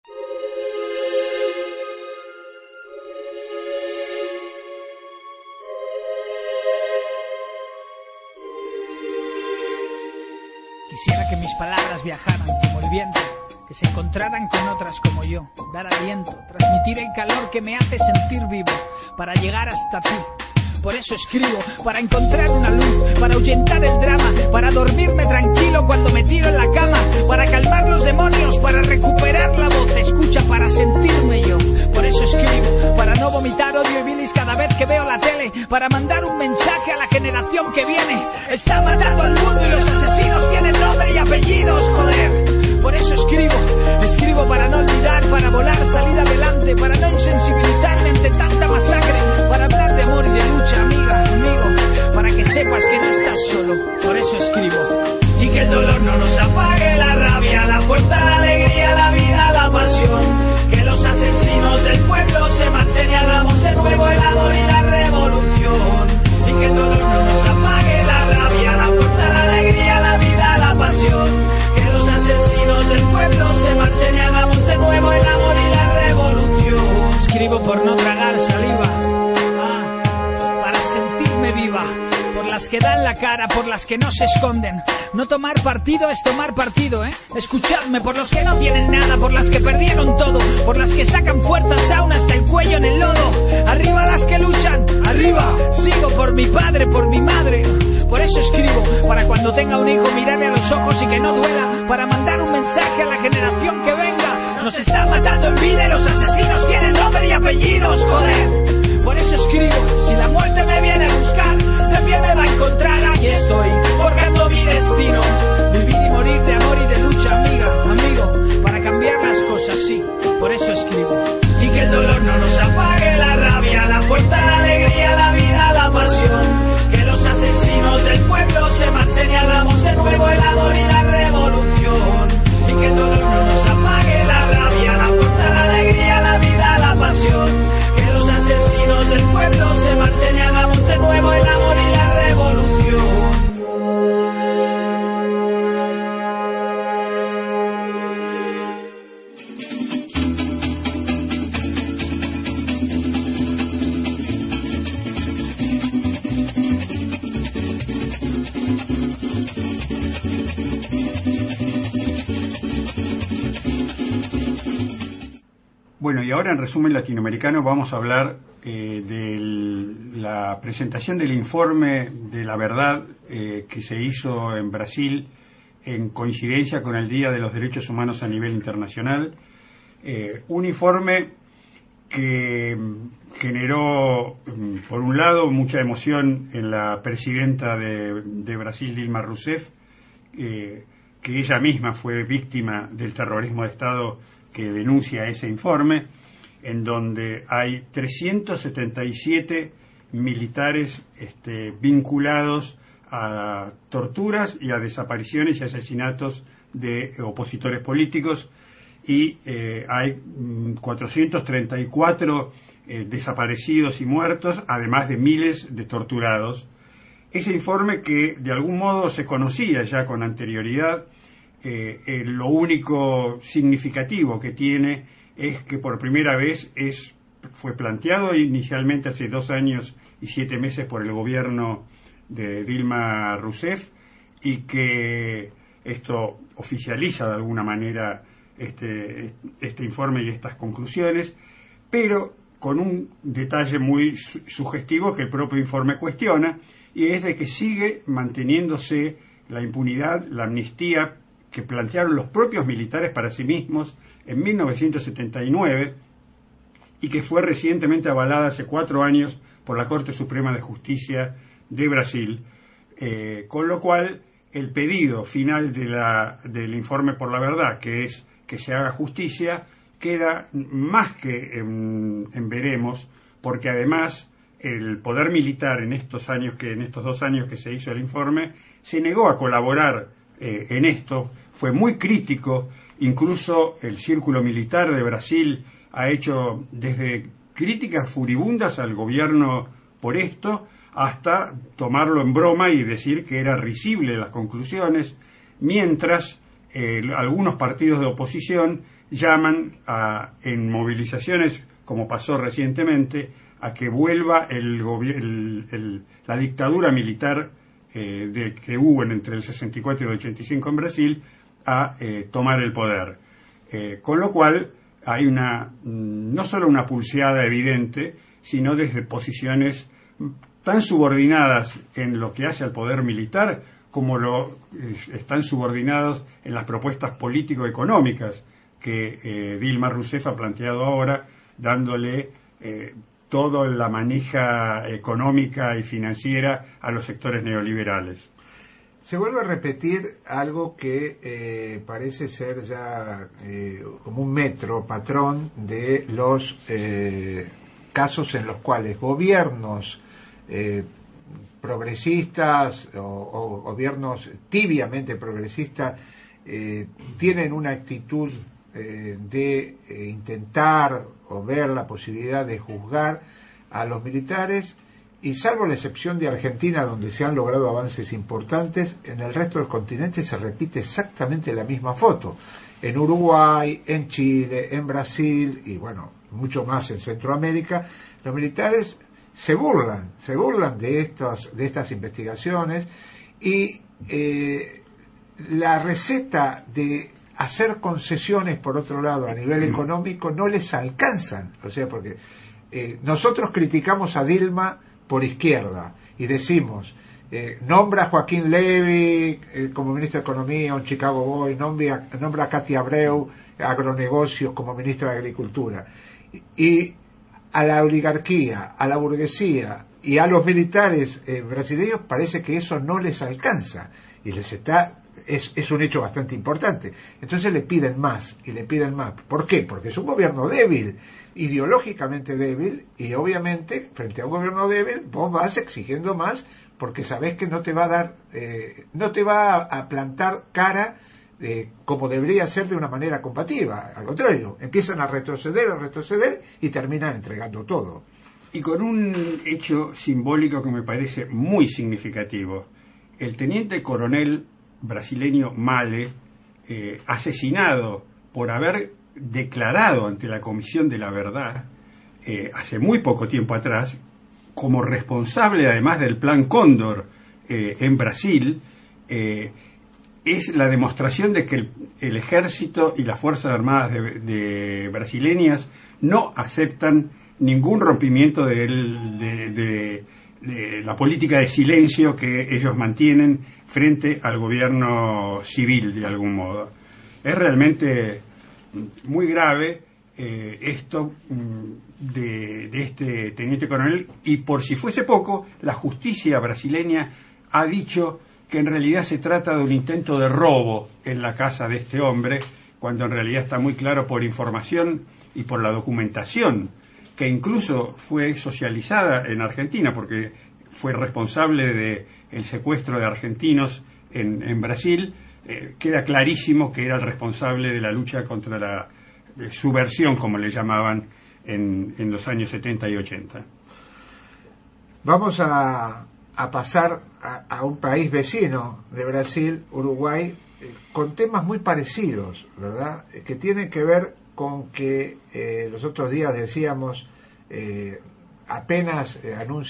Quisiera que mis palabras viajaran como el viento, que se encontraran con otras como yo, dar aliento, transmitir el calor que me hace sentir vivo, para llegar hasta ti. Por eso escribo, para encontrar una luz, para ahuyentar el drama, para dormirme tranquilo cuando me tiro en la cama, para calmar los demonios, para recuperar la voz, escucha para sentirme yo. Por eso escribo, para no vomitar odio y bilis cada vez que veo la tele, para mandar un mensaje a la generación que viene. Está matando al mundo y los asesinos tienen nombre y apellidos, joder. Por eso escribo para no olvidar, para volar, salir adelante, para no insensibilizarme ante tanta masacre, para hablar de amor y de lucha, amiga, amigo, para que sepas que no estás solo. Por eso escribo. Y que el dolor no nos apague, la rabia, la fuerza, la alegría, la vida, la pasión. Que los asesinos del pueblo se marchen y hagamos de nuevo el amor y la revolución. Y que el dolor no nos apague, la rabia, la fuerza, la alegría, la vida, la pasión. Que los asesinos del pueblo se marchen y hagamos de nuevo el amor y la revolución. Escribo por no tragar saliva, para sentirme viva. Por las que dan la cara, por las que no se esconden. No tomar partido es tomar partido, Escuchadme, por los que no tienen nada, por las que perdieron todo, por las que sacan fuerzas aún hasta el cuello en el lodo. Arriba las que luchan, arriba. Sigo por mi padre, por mi madre. Por eso escribo, para cuando tenga un hijo mirarle a los ojos y que no duela, para mandar un mensaje a la generación que venga. Nos están matando en vida y los asesinos tienen nombre y apellidos, joder. Por eso escribo, si la muerte me viene a buscar, de pie me va a encontrar. Aquí estoy, forjando mi destino, vivir y morir de amor y de lucha, amiga, amigo, para cambiar las cosas, sí. Por eso escribo. Y que el dolor no nos apague, la rabia, la fuerza, la alegría, la vida, la pasión. Que los asesinos del pueblo se marchen y hagamos de nuevo el amor y la revolución. Y que el dolor no nos apague, la rabia, la fuerza, la alegría, la vida, la pasión. Que los asesinos del pueblo se marchen y hagamos de nuevo el amor y la revolución. Bueno, y ahora en Resumen Latinoamericano vamos a hablar de la presentación del informe de la verdad que se hizo en Brasil en coincidencia con el Día de los Derechos Humanos a nivel internacional. Un informe que generó, por un lado, mucha emoción en la presidenta de Brasil, Dilma Rousseff, que ella misma fue víctima del terrorismo de Estado que denuncia ese informe, en donde hay 377 militares vinculados a torturas y a desapariciones y asesinatos de opositores políticos, y hay 434 desaparecidos y muertos, además de miles de torturados. Ese informe, que de algún modo se conocía ya con anterioridad, lo único significativo que tiene es que por primera vez fue planteado inicialmente hace 2 años y 7 meses por el gobierno de Dilma Rousseff, y que esto oficializa de alguna manera este informe y estas conclusiones, pero con un detalle muy sugestivo que el propio informe cuestiona, y es de que sigue manteniéndose la impunidad, la amnistía que plantearon los propios militares para sí mismos en 1979 y que fue recientemente avalada hace 4 años por la Corte Suprema de Justicia de Brasil, con lo cual el pedido final del informe por la verdad, que es que se haga justicia, queda más que en veremos, porque además el poder militar en estos 2 años que se hizo el informe se negó a colaborar en esto, fue muy crítico. Incluso el Círculo Militar de Brasil ha hecho desde críticas furibundas al gobierno por esto, hasta tomarlo en broma y decir que era risible las conclusiones, mientras algunos partidos de oposición llaman en movilizaciones, como pasó recientemente, a que vuelva la dictadura militar que hubo entre el 64 y el 85 en Brasil a tomar el poder. Con lo cual hay no solo una pulseada evidente, sino desde posiciones tan subordinadas en lo que hace al poder militar como están subordinados en las propuestas político-económicas que Dilma Rousseff ha planteado ahora, dándole toda la manija económica y financiera a los sectores neoliberales. Se vuelve a repetir algo que parece ser ya como un patrón de los casos en los cuales gobiernos progresistas o gobiernos tibiamente progresistas tienen una actitud de intentar o ver la posibilidad de juzgar a los militares, y salvo la excepción de Argentina, donde se han logrado avances importantes, en el resto del continente se repite exactamente la misma foto. En Uruguay, en Chile, en Brasil y bueno, mucho más en Centroamérica, los militares se burlan de estas investigaciones, y la receta de hacer concesiones, por otro lado, a nivel económico, no les alcanzan. O sea, porque nosotros criticamos a Dilma por izquierda y decimos, nombra a Joaquín Levy como ministro de Economía, un Chicago Boy, nombra a Katia Abreu, agronegocios, como ministra de Agricultura. Y a la oligarquía, a la burguesía y a los militares brasileños parece que eso no les alcanza, y es un hecho bastante importante. Entonces le piden más y le piden más. ¿Por qué? Porque es un gobierno débil, ideológicamente débil, y obviamente frente a un gobierno débil vos vas exigiendo más, porque sabés que no te va a dar, no te va a plantar cara como debería ser, de una manera combativa. Al contrario, empiezan a retroceder y terminan entregando todo. Y con un hecho simbólico que me parece muy significativo. El teniente coronel brasileño Male, asesinado por haber declarado ante la Comisión de la Verdad hace muy poco tiempo atrás, como responsable además del Plan Cóndor en Brasil, es la demostración de que el ejército y las Fuerzas Armadas de brasileñas no aceptan ningún rompimiento de la política de silencio que ellos mantienen frente al gobierno civil, de algún modo. Es realmente muy grave esto de este teniente coronel, y por si fuese poco, la justicia brasileña ha dicho que en realidad se trata de un intento de robo en la casa de este hombre, cuando en realidad está muy claro por información y por la documentación, que incluso fue socializada en Argentina, porque fue responsable del secuestro de argentinos en Brasil. Queda clarísimo que era el responsable de la lucha contra la subversión, como le llamaban, en los años 70 y 80. Vamos a pasar a un país vecino de Brasil, Uruguay, con temas muy parecidos, ¿verdad? Que tienen que ver con que los otros días decíamos, apenas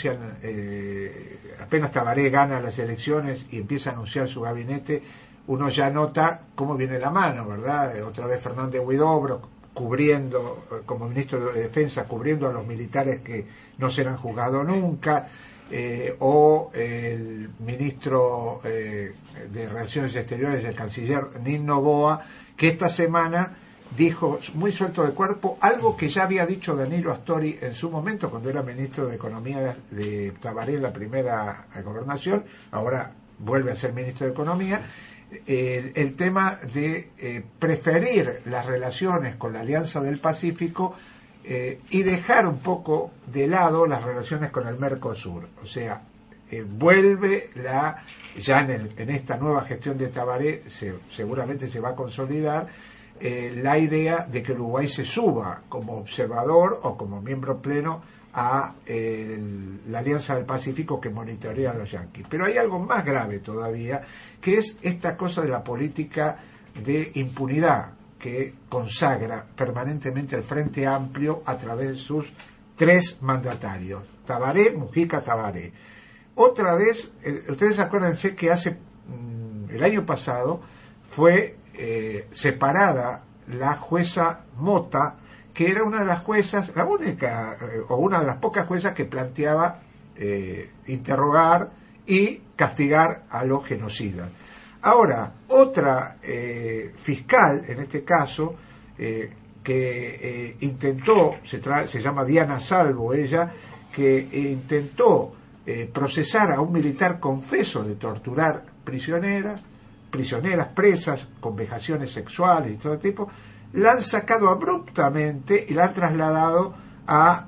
Tabaré gana las elecciones y empieza a anunciar su gabinete, uno ya nota cómo viene la mano, ¿verdad? Otra vez Fernández Huidobro cubriendo, como ministro de Defensa, cubriendo a los militares que no serán juzgados nunca, o el ministro de Relaciones Exteriores, el canciller Nino Boa, que esta semana dijo muy suelto de cuerpo algo que ya había dicho Danilo Astori en su momento cuando era ministro de Economía de Tabaré en la primera gobernación. Ahora vuelve a ser ministro de Economía. El tema de preferir las relaciones con la Alianza del Pacífico y dejar un poco de lado las relaciones con el Mercosur. O sea, vuelve ya en esta nueva gestión de Tabaré, seguramente se va a consolidar la idea de que Uruguay se suba como observador o como miembro pleno a la Alianza del Pacífico que monitorean los yanquis. Pero hay algo más grave todavía, que es esta cosa de la política de impunidad que consagra permanentemente el Frente Amplio a través de sus tres mandatarios, Tabaré, Mujica, Tabaré. Otra vez, ustedes acuérdense que el año pasado fue separada la jueza Mota, que era una de las juezas, la única o una de las pocas juezas que planteaba interrogar y castigar a los genocidas. Ahora, otra fiscal, en este caso, que intentó, se llama Diana Salvo ella, que intentó procesar a un militar confeso de torturar prisioneras presas con vejaciones sexuales y todo tipo, la han sacado abruptamente y la han trasladado a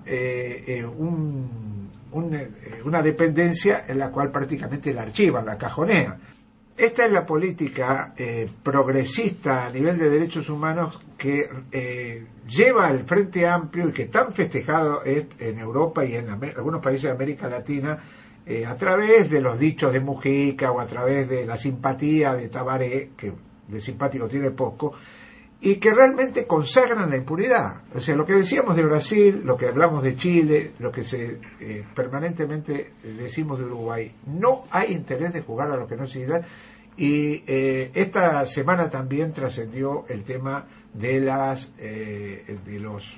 una dependencia en la cual prácticamente la archivan, la cajonean. Esta es la política progresista a nivel de derechos humanos que lleva el Frente Amplio y que tan festejado es en Europa y en algunos países de América Latina, a través de los dichos de Mujica o a través de la simpatía de Tabaré, que de simpático tiene poco, y que realmente consagran la impunidad. O sea, lo que decíamos de Brasil, lo que hablamos de Chile, lo que permanentemente decimos de Uruguay, no hay interés de jugar a lo que no se da. Y esta semana también trascendió el tema de los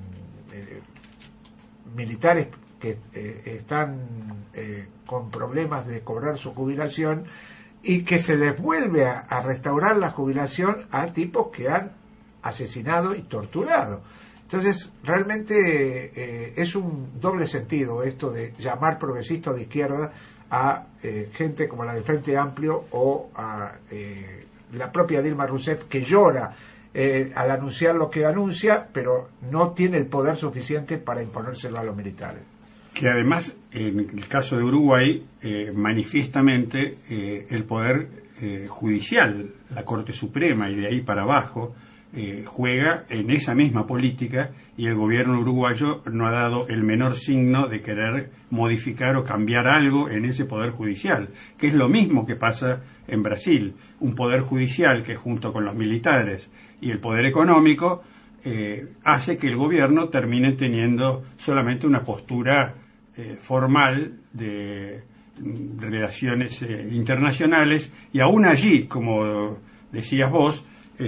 militares que están con problemas de cobrar su jubilación y que se les vuelve a restaurar la jubilación a tipos que han asesinado y torturado. Entonces, realmente es un doble sentido esto de llamar progresista de izquierda a gente como la del Frente Amplio o a la propia Dilma Rousseff, que llora al anunciar lo que anuncia, pero no tiene el poder suficiente para imponérselo a los militares. Que además, en el caso de Uruguay, manifiestamente el poder judicial, la Corte Suprema y de ahí para abajo, juega en esa misma política, y el gobierno uruguayo no ha dado el menor signo de querer modificar o cambiar algo en ese poder judicial, que es lo mismo que pasa en Brasil, un poder judicial que junto con los militares y el poder económico hace que el gobierno termine teniendo solamente una postura formal de relaciones internacionales, y aún allí, como decías vos,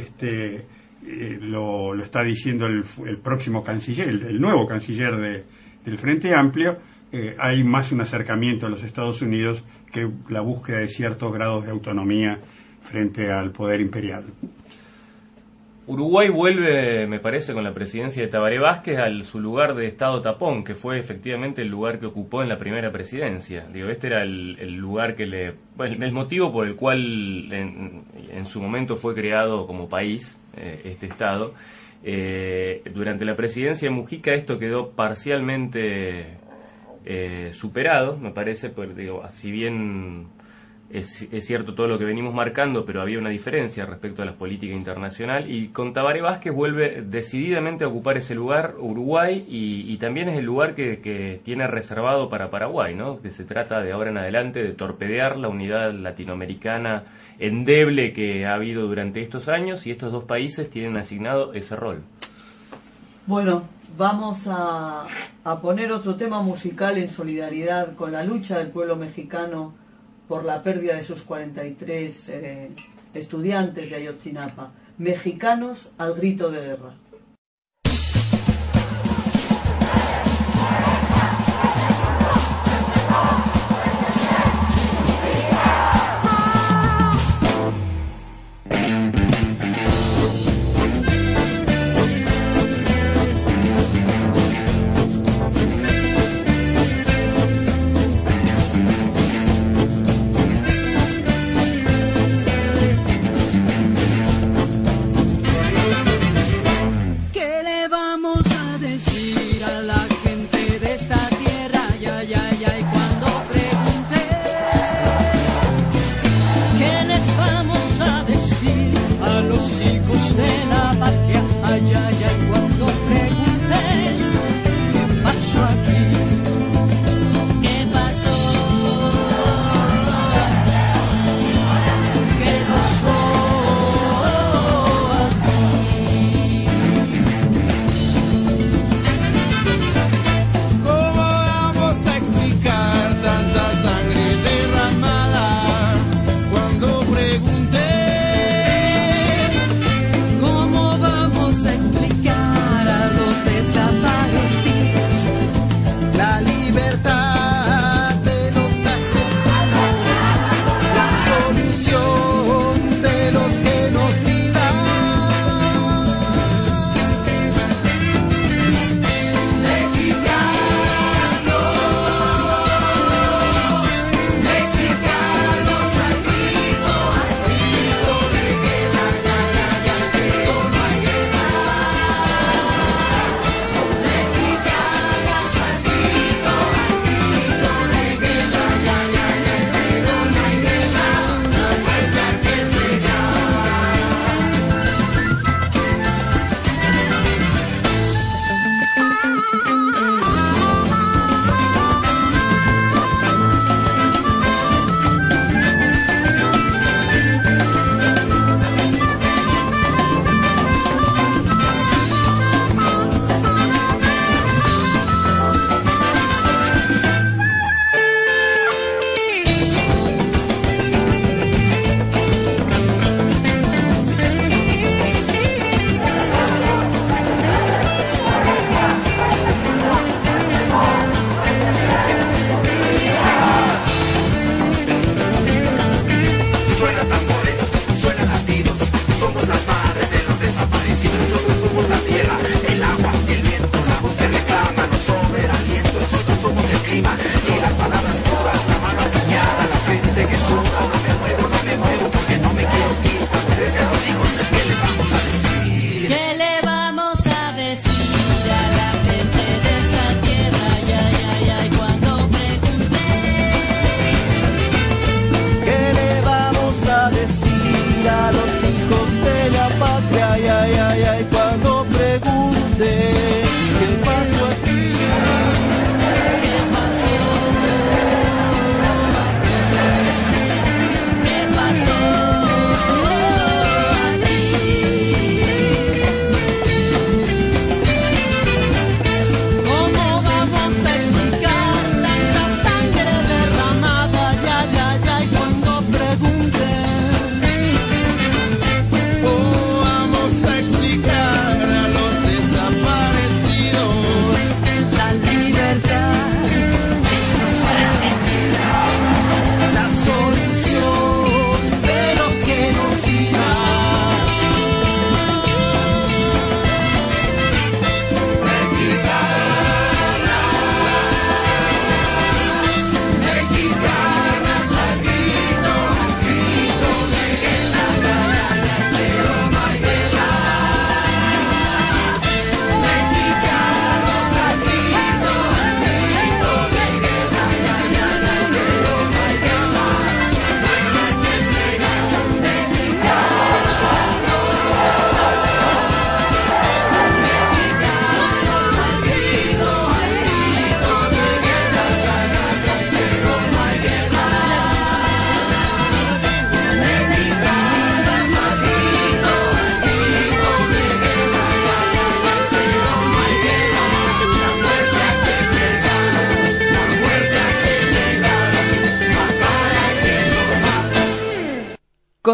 lo está diciendo el próximo canciller, el nuevo canciller del Frente Amplio, hay más un acercamiento a los Estados Unidos que la búsqueda de ciertos grados de autonomía frente al poder imperial. Uruguay vuelve, me parece, con la presidencia de Tabaré Vázquez su lugar de Estado tapón, que fue efectivamente el lugar que ocupó en la primera presidencia. Digo, este era el lugar que el motivo por el cual en su momento fue creado como país, este Estado. Durante la presidencia de Mujica esto quedó parcialmente superado, me parece, pues, digo, si bien es cierto todo lo que venimos marcando, pero había una diferencia respecto a la política internacional, y con Tabaré Vázquez vuelve decididamente a ocupar ese lugar Uruguay, y también es el lugar que tiene reservado para Paraguay, ¿no? Que se trata de ahora en adelante de torpedear la unidad latinoamericana endeble que ha habido durante estos años, y estos dos países tienen asignado ese rol. Bueno, vamos a poner otro tema musical en solidaridad con la lucha del pueblo mexicano por la pérdida de sus 43 estudiantes de Ayotzinapa. Mexicanos al grito de guerra.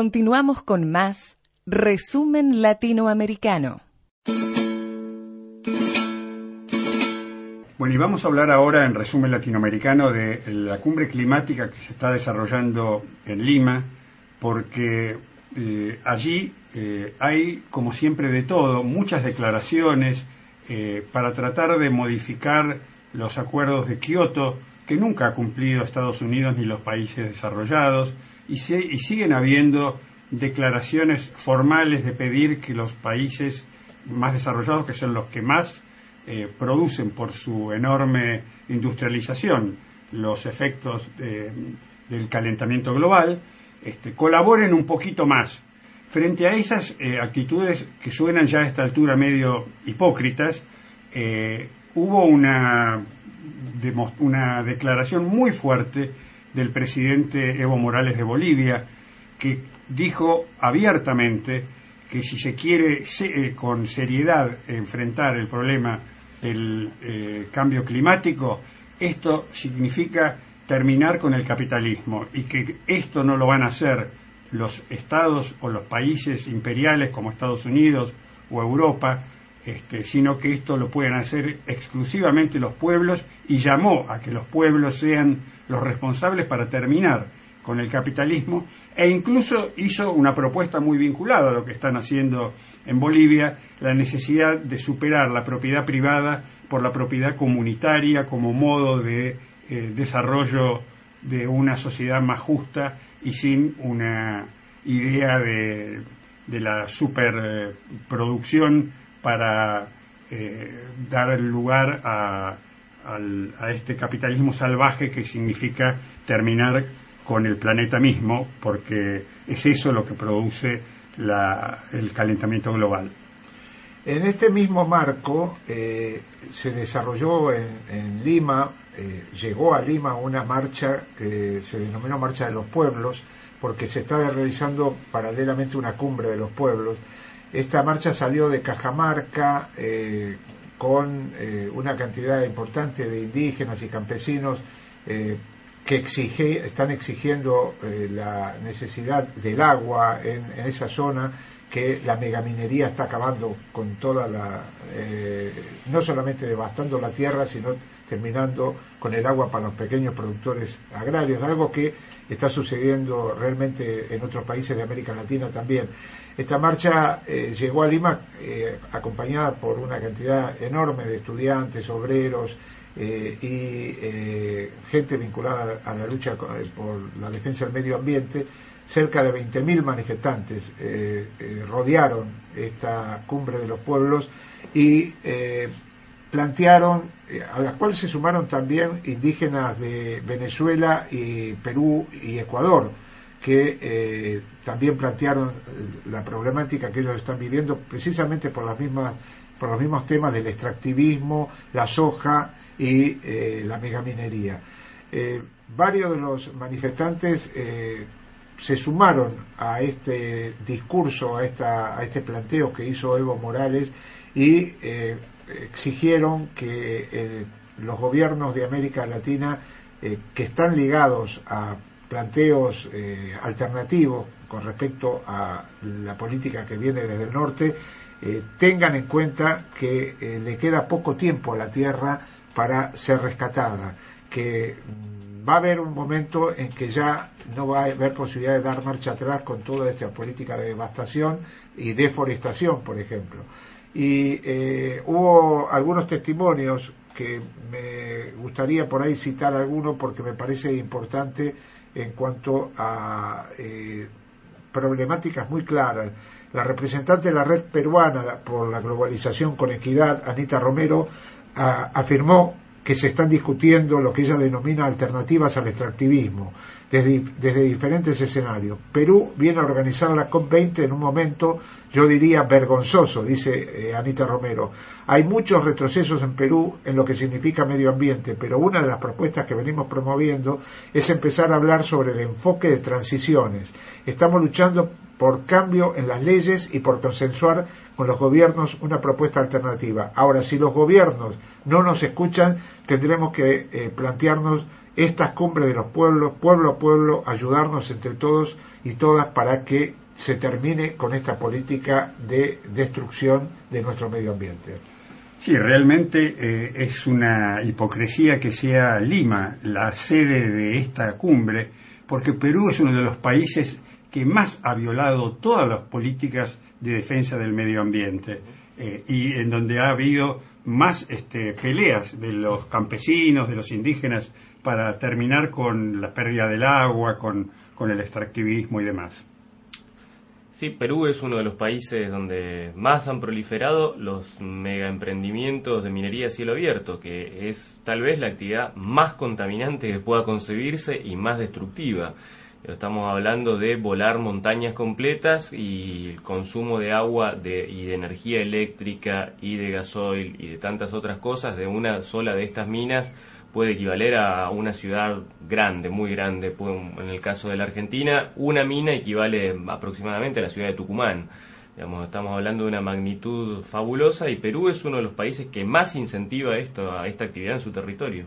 Continuamos con más Resumen Latinoamericano. Bueno, y vamos a hablar ahora en Resumen Latinoamericano de la cumbre climática que se está desarrollando en Lima, porque allí hay, como siempre de todo, muchas declaraciones para tratar de modificar los acuerdos de Kioto, que nunca ha cumplido Estados Unidos ni los países desarrollados, y siguen habiendo declaraciones formales de pedir que los países más desarrollados, que son los que más producen por su enorme industrialización los efectos del calentamiento global, colaboren un poquito más. Frente a esas actitudes que suenan ya a esta altura medio hipócritas, hubo una declaración muy fuerte del presidente Evo Morales de Bolivia, que dijo abiertamente que si se quiere con seriedad enfrentar el problema del cambio climático, esto significa terminar con el capitalismo, y que esto no lo van a hacer los estados o los países imperiales como Estados Unidos o Europa, sino que esto lo pueden hacer exclusivamente los pueblos, y llamó a que los pueblos sean los responsables para terminar con el capitalismo, e incluso hizo una propuesta muy vinculada a lo que están haciendo en Bolivia, la necesidad de superar la propiedad privada por la propiedad comunitaria como modo de desarrollo de una sociedad más justa y sin una idea de la superproducción para dar lugar a este capitalismo salvaje que significa terminar con el planeta mismo, porque es eso lo que produce el calentamiento global. En este mismo marco se desarrolló en Lima, llegó a Lima una marcha que se denominó Marcha de los Pueblos, porque se está realizando paralelamente una cumbre de los pueblos. Esta marcha salió de Cajamarca con una cantidad importante de indígenas y campesinos que están exigiendo la necesidad del agua en esa zona, que la megaminería está acabando con toda no solamente devastando la tierra, sino terminando con el agua para los pequeños productores agrarios, algo que está sucediendo realmente en otros países de América Latina también. Esta marcha llegó a Lima acompañada por una cantidad enorme de estudiantes, obreros y gente vinculada a la lucha por la defensa del medio ambiente. Cerca de 20.000 manifestantes rodearon esta cumbre de los pueblos y plantearon, a las cuales se sumaron también indígenas de Venezuela y Perú y Ecuador, que también plantearon la problemática que ellos están viviendo precisamente por los mismos temas del extractivismo, la soja y la megaminería. Varios de los manifestantes se sumaron a este discurso, a este planteo que hizo Evo Morales, y exigieron que los gobiernos de América Latina que están ligados a planteos alternativos con respecto a la política que viene desde el norte, tengan en cuenta que le queda poco tiempo a la tierra para ser rescatada, que va a haber un momento en que ya no va a haber posibilidad de dar marcha atrás con toda esta política de devastación y deforestación, por ejemplo. Y hubo algunos testimonios que me gustaría por ahí citar alguno, porque me parece importante en cuanto a problemáticas muy claras. La representante de la Red Peruana por la Globalización con Equidad, Anita Romero, afirmó que se están discutiendo lo que ella denomina alternativas al extractivismo desde diferentes escenarios. Perú viene a organizar la COP20 en un momento, yo diría, vergonzoso, dice Anita Romero. Hay muchos retrocesos en Perú en lo que significa medio ambiente, pero una de las propuestas que venimos promoviendo es empezar a hablar sobre el enfoque de transiciones. Estamos luchando por cambio en las leyes y por consensuar con los gobiernos una propuesta alternativa. Ahora, si los gobiernos no nos escuchan, tendremos que plantearnos estas cumbres de los pueblos, pueblo a pueblo, ayudarnos entre todos y todas para que se termine con esta política de destrucción de nuestro medio ambiente. Sí, realmente es una hipocresía que sea Lima la sede de esta cumbre, porque Perú es uno de los países que más ha violado todas las políticas de defensa del medio ambiente y en donde ha habido más peleas de los campesinos, de los indígenas, para terminar con la pérdida del agua, con el extractivismo y demás. Sí, Perú es uno de los países donde más han proliferado los megaemprendimientos de minería a cielo abierto, que es tal vez la actividad más contaminante que pueda concebirse y más destructiva. Estamos hablando de volar montañas completas y el consumo de agua y de energía eléctrica y de gasoil y de tantas otras cosas de una sola de estas minas puede equivaler a una ciudad grande, muy grande. En el caso de la Argentina, una mina equivale aproximadamente a la ciudad de Tucumán. Digamos, estamos hablando de una magnitud fabulosa y Perú es uno de los países que más incentiva esta actividad en su territorio.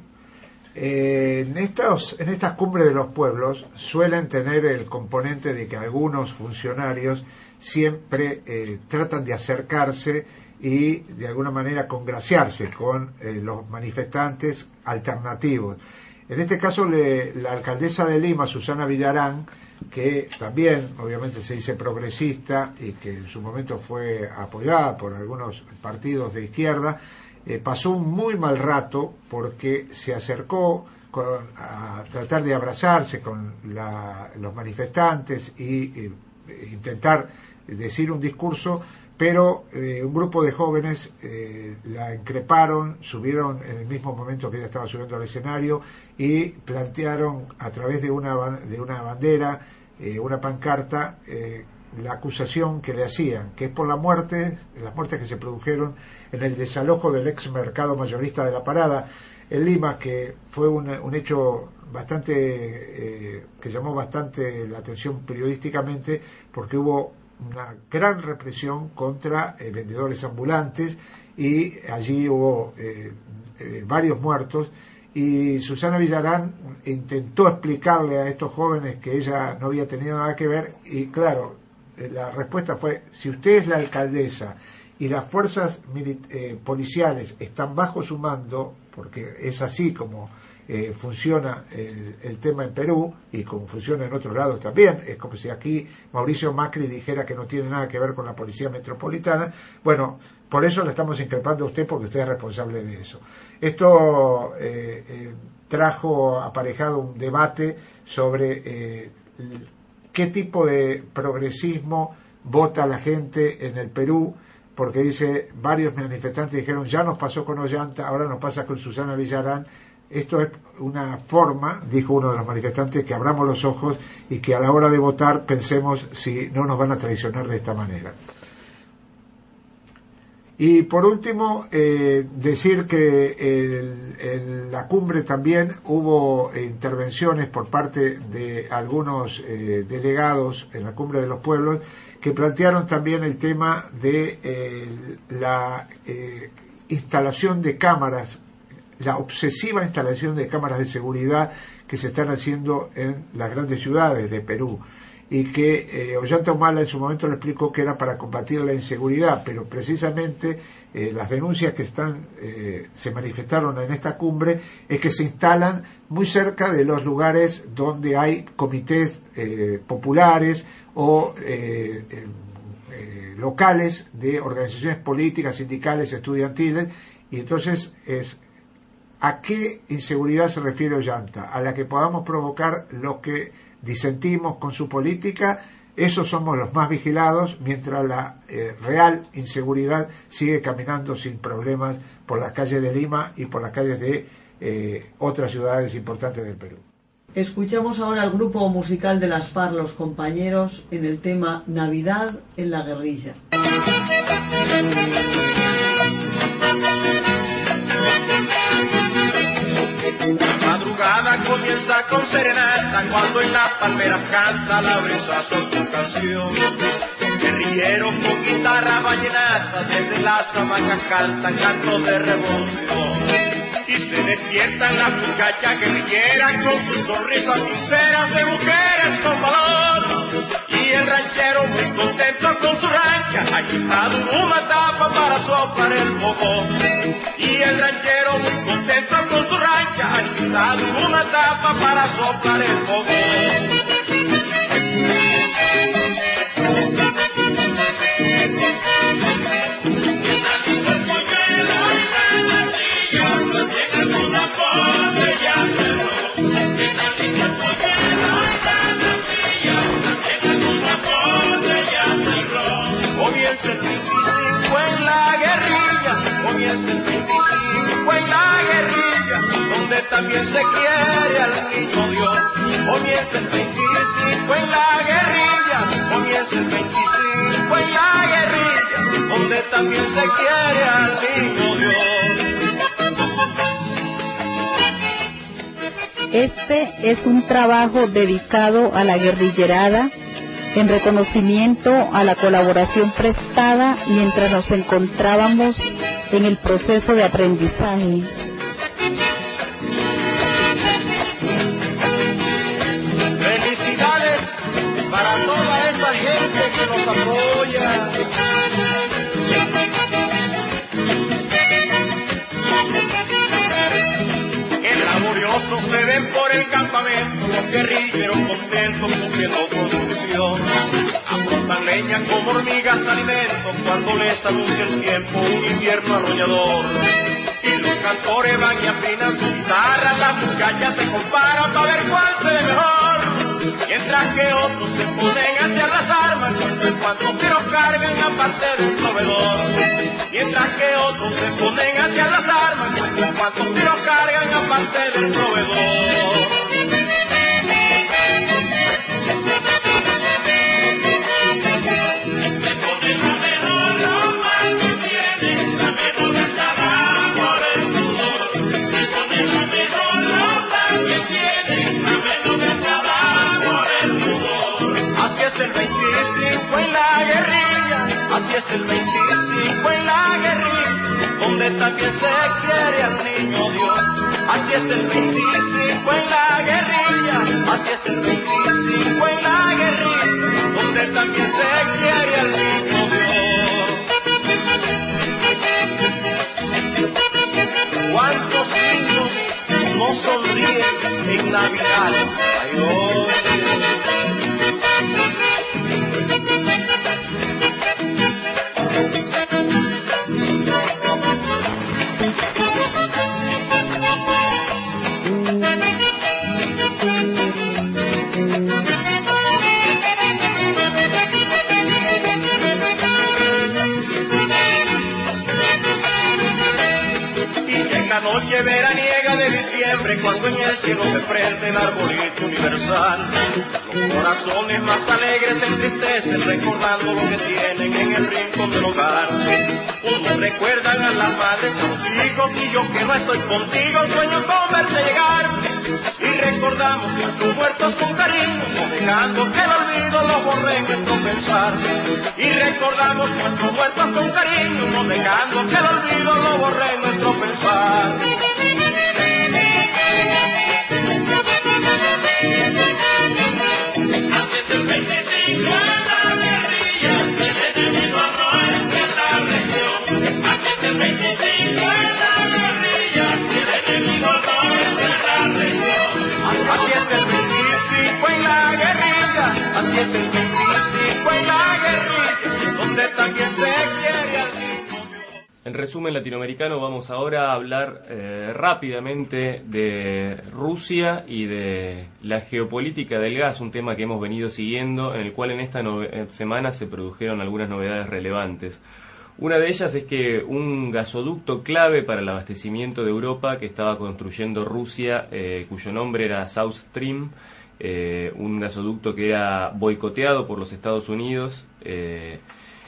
En estas cumbres de los pueblos suelen tener el componente de que algunos funcionarios siempre tratan de acercarse y de alguna manera congraciarse con los manifestantes alternativos. En este caso la alcaldesa de Lima, Susana Villarán, que también obviamente se dice progresista y que en su momento fue apoyada por algunos partidos de izquierda, pasó un muy mal rato porque se acercó a tratar de abrazarse con los manifestantes y intentar decir un discurso, pero un grupo de jóvenes la increparon, subieron en el mismo momento que ella estaba subiendo al escenario y plantearon a través de una bandera, una pancarta, la acusación que le hacían, que es por las muertes que se produjeron en el desalojo del ex mercado mayorista de La Parada en Lima, que fue un hecho bastante que llamó bastante la atención periodísticamente, porque hubo una gran represión contra vendedores ambulantes y allí hubo varios muertos. Y Susana Villarán intentó explicarle a estos jóvenes que ella no había tenido nada que ver, y claro, la respuesta fue: si usted es la alcaldesa y las fuerzas policiales están bajo su mando, porque es así como funciona el tema en Perú y como funciona en otros lados también, es como si aquí Mauricio Macri dijera que no tiene nada que ver con la policía metropolitana. Bueno, por eso le estamos increpando a usted, porque usted es responsable de eso. Esto trajo aparejado un debate sobre qué tipo de progresismo vota la gente en el Perú, porque dice, varios manifestantes dijeron, ya nos pasó con Ollanta, ahora nos pasa con Susana Villarán. Esto es una forma, dijo uno de los manifestantes, que abramos los ojos y que a la hora de votar pensemos si no nos van a traicionar de esta manera. Y por último, decir que en la cumbre también hubo intervenciones por parte de algunos delegados en la cumbre de los pueblos que plantearon también el tema de la instalación de cámaras, la obsesiva instalación de cámaras de seguridad que se están haciendo en las grandes ciudades de Perú, y que Ollanta Humala en su momento le explicó que era para combatir la inseguridad, pero precisamente las denuncias que se manifestaron en esta cumbre es que se instalan muy cerca de los lugares donde hay comités populares o locales de organizaciones políticas, sindicales, estudiantiles, y entonces ¿a qué inseguridad se refiere Ollanta? A la que podamos provocar los que disentimos con su política. Esos somos los más vigilados, mientras la real inseguridad sigue caminando sin problemas por las calles de Lima y por las calles de otras ciudades importantes del Perú. Escuchamos ahora al grupo musical de las FARC, Los Compañeros, en el tema Navidad en la Guerrilla. Madrugada madrugada comienza con serenata, cuando en las palmeras canta la brisa su canción. Guerrillero con guitarra vallenata, desde las hamacas cantan cantos de revolución. Y se despiertan las muchachas guerrilleras con sus sonrisas sinceras de mujeres con valor. Y el ranchero muy contento con su rancha, agitado una tapa para soplar el fogón. Y el ranchero muy contento con su rancha, agitado una tapa para soplar el fogón. Comienza el 25 en la guerrilla, comienza el 25 en la guerrilla, donde también se quiere al niño Dios. Comienza el 25 en la guerrilla, comienza el 25 en la guerrilla, donde también se quiere al niño Dios. Este es un trabajo dedicado a la guerrillerada en reconocimiento a la colaboración prestada mientras nos encontrábamos en el proceso de aprendizaje. Felicidades para toda esa gente que nos apoya. Laboriosos se ven por el campamento, los guerrilleros contentos cumpliendo con su misión. Aportan leña como hormigas alimentos cuando les anuncia el tiempo un invierno arrollador. Y los cantores van y afinan su guitarra, las muchachas se comparan para ver cuál se ve mejor. Mientras que otros se ponen hacia las armas, cuantos tiros cargan aparte del proveedor. Mientras que otros se ponen hacia las armas, cuantos tiros cargan aparte del proveedor. Se ponen la mejor ropa que tienen, la mejor echada por el sudor. Se ponen la mejor ropa que tienen, la mejor echada por el sudor. Así es el 25 en la guerrilla, así es el 25 en la guerrilla, donde también se quiere al niño Dios. Así es el 25 en la guerrilla, así es el 25 en la guerrilla, donde también se quiere al niño Dios. ¿Cuántos niños no sonríen en Navidad? Ay, oh. La noche veraniega de diciembre, cuando en el cielo se prende el arbolito universal, los corazones más alegres se entristecen recordando lo que tienen en el rincón del hogar. Unos recuerdan a las madres, a los hijos, y yo que no estoy contigo sueño con verte llegar. Y recordamos nuestros muertos con cariño, no dejando que el olvido los borre en nuestro pensar. Y recordamos nuestros muertos con cariño, no dejando que el olvido los borre en nuestro pensar. Así es el 25 en la guerrilla, el enemigo no es de la región. Así es el 25 en la guerrilla, el enemigo no es de la región. Así es el 25 en la guerrilla, así es el 25 en la guerrilla, donde también se quiere al niño. En resumen latinoamericano vamos ahora a hablar rápidamente de Rusia y de la geopolítica del gas, un tema que hemos venido siguiendo, en el cual en esta semana se produjeron algunas novedades relevantes. Una de ellas es que un gasoducto clave para el abastecimiento de Europa que estaba construyendo Rusia, cuyo nombre era South Stream, un gasoducto que era boicoteado por los Estados Unidos,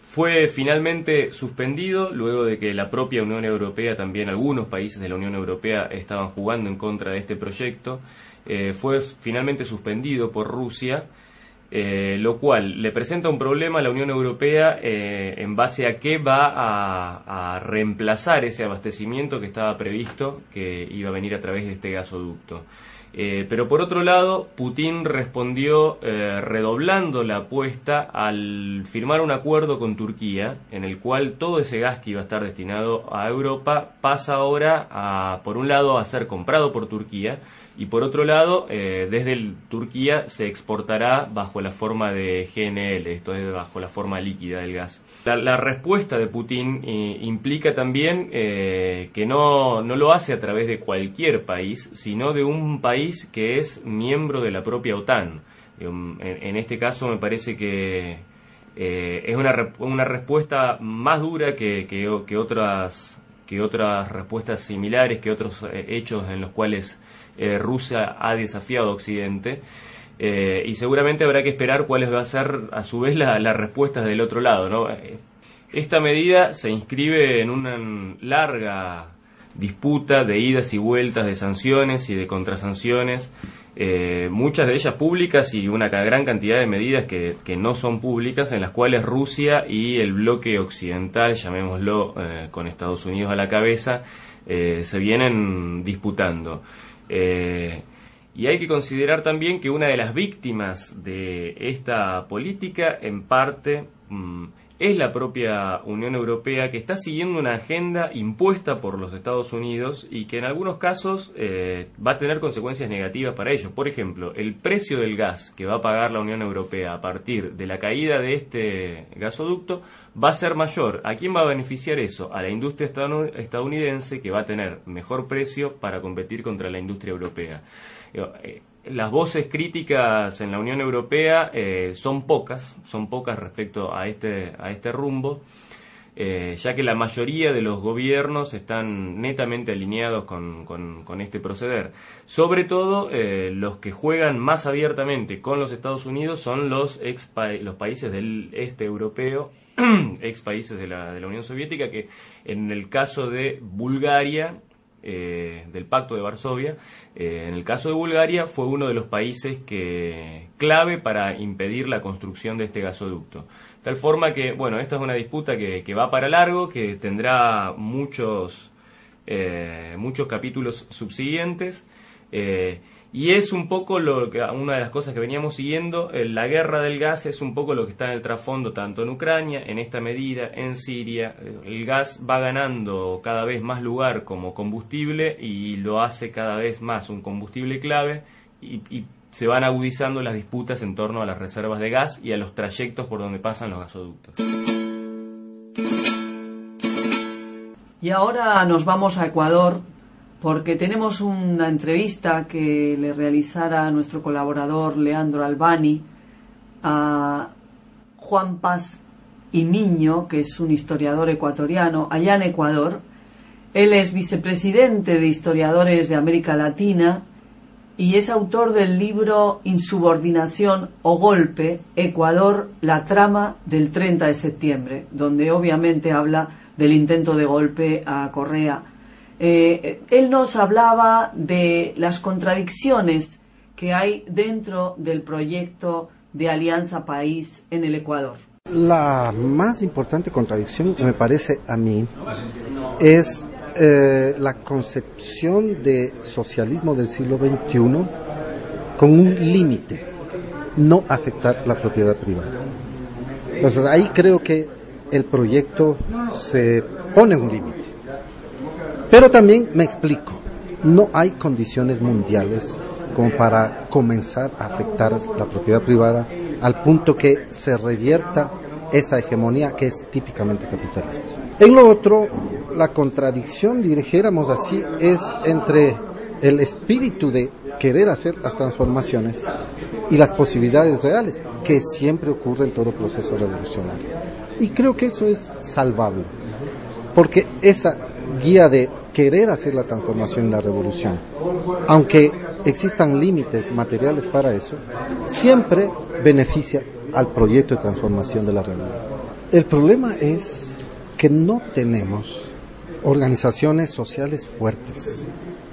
Fue finalmente suspendido luego de que la propia Unión Europea, también algunos países de la Unión Europea estaban jugando en contra de este proyecto. Fue finalmente suspendido por Rusia, lo cual le presenta un problema a la Unión Europea en base a qué va a reemplazar ese abastecimiento que estaba previsto, que iba a venir a través de este gasoducto. Pero por otro lado, Putin respondió redoblando la apuesta al firmar un acuerdo con Turquía, en el cual todo ese gas que iba a estar destinado a Europa pasa ahora, por un lado, a ser comprado por Turquía, y por otro lado, desde Turquía se exportará bajo la forma de GNL, esto es bajo la forma líquida del gas. La respuesta de Putin implica también que no lo hace a través de cualquier país, sino de un país que es miembro de la propia OTAN. En este caso me parece que es una respuesta más dura que otras respuestas similares, que otros hechos en los cuales Rusia ha desafiado a Occidente, y seguramente habrá que esperar cuáles va a ser a su vez la respuesta del otro lado, ¿no? Esta medida se inscribe en una larga disputa de idas y vueltas de sanciones y de contrasanciones, muchas de ellas públicas y una gran cantidad de medidas que no son públicas, en las cuales Rusia y el bloque occidental, llamémoslo con Estados Unidos a la cabeza, se vienen disputando. Y hay que considerar también que una de las víctimas de esta política, en parte, es la propia Unión Europea, que está siguiendo una agenda impuesta por los Estados Unidos y que en algunos casos va a tener consecuencias negativas para ellos. Por ejemplo, el precio del gas que va a pagar la Unión Europea a partir de la caída de este gasoducto va a ser mayor. ¿A quién va a beneficiar eso? A la industria estadounidense, que va a tener mejor precio para competir contra la industria europea. Las voces críticas en la Unión Europea son pocas respecto a este rumbo, ya que la mayoría de los gobiernos están netamente alineados con este proceder. Sobre todo, los que juegan más abiertamente con los Estados Unidos son los países del este europeo, ex países de la Unión Soviética, que en el caso de Bulgaria, del Pacto de Varsovia, en el caso de Bulgaria fue uno de los países clave para impedir la construcción de este gasoducto. Tal forma que, bueno, esta es una disputa que va para largo, que tendrá muchos capítulos subsiguientes, y es un poco una de las cosas que veníamos siguiendo. La guerra del gas es un poco lo que está en el trasfondo, tanto en Ucrania, en esta medida, en Siria. El gas va ganando cada vez más lugar como combustible y lo hace cada vez más un combustible clave, y se van agudizando las disputas en torno a las reservas de gas y a los trayectos por donde pasan los gasoductos. Y ahora nos vamos a Ecuador, porque tenemos una entrevista que le realizara nuestro colaborador Leandro Albani a Juan Paz y Niño, que es un historiador ecuatoriano allá en Ecuador. Él es vicepresidente de Historiadores de América Latina y es autor del libro Insubordinación o Golpe, Ecuador, la trama del 30 de septiembre, donde obviamente habla del intento de golpe a Correa. Él nos hablaba de las contradicciones que hay dentro del proyecto de Alianza País en el Ecuador. La más importante contradicción, me parece a mí, es la concepción de socialismo del siglo XXI con un límite, no afectar la propiedad privada. Entonces ahí creo que el proyecto se pone un límite. Pero también me explico, no hay condiciones mundiales como para comenzar a afectar la propiedad privada al punto que se revierta esa hegemonía que es típicamente capitalista. En lo otro, la contradicción, dijéramos así, es entre el espíritu de querer hacer las transformaciones y las posibilidades reales que siempre ocurre en todo proceso revolucionario. Y creo que eso es salvable, porque esa guía de querer hacer la transformación y la revolución, aunque existan límites materiales para eso, siempre beneficia al proyecto de transformación de la realidad. El problema es que no tenemos organizaciones sociales fuertes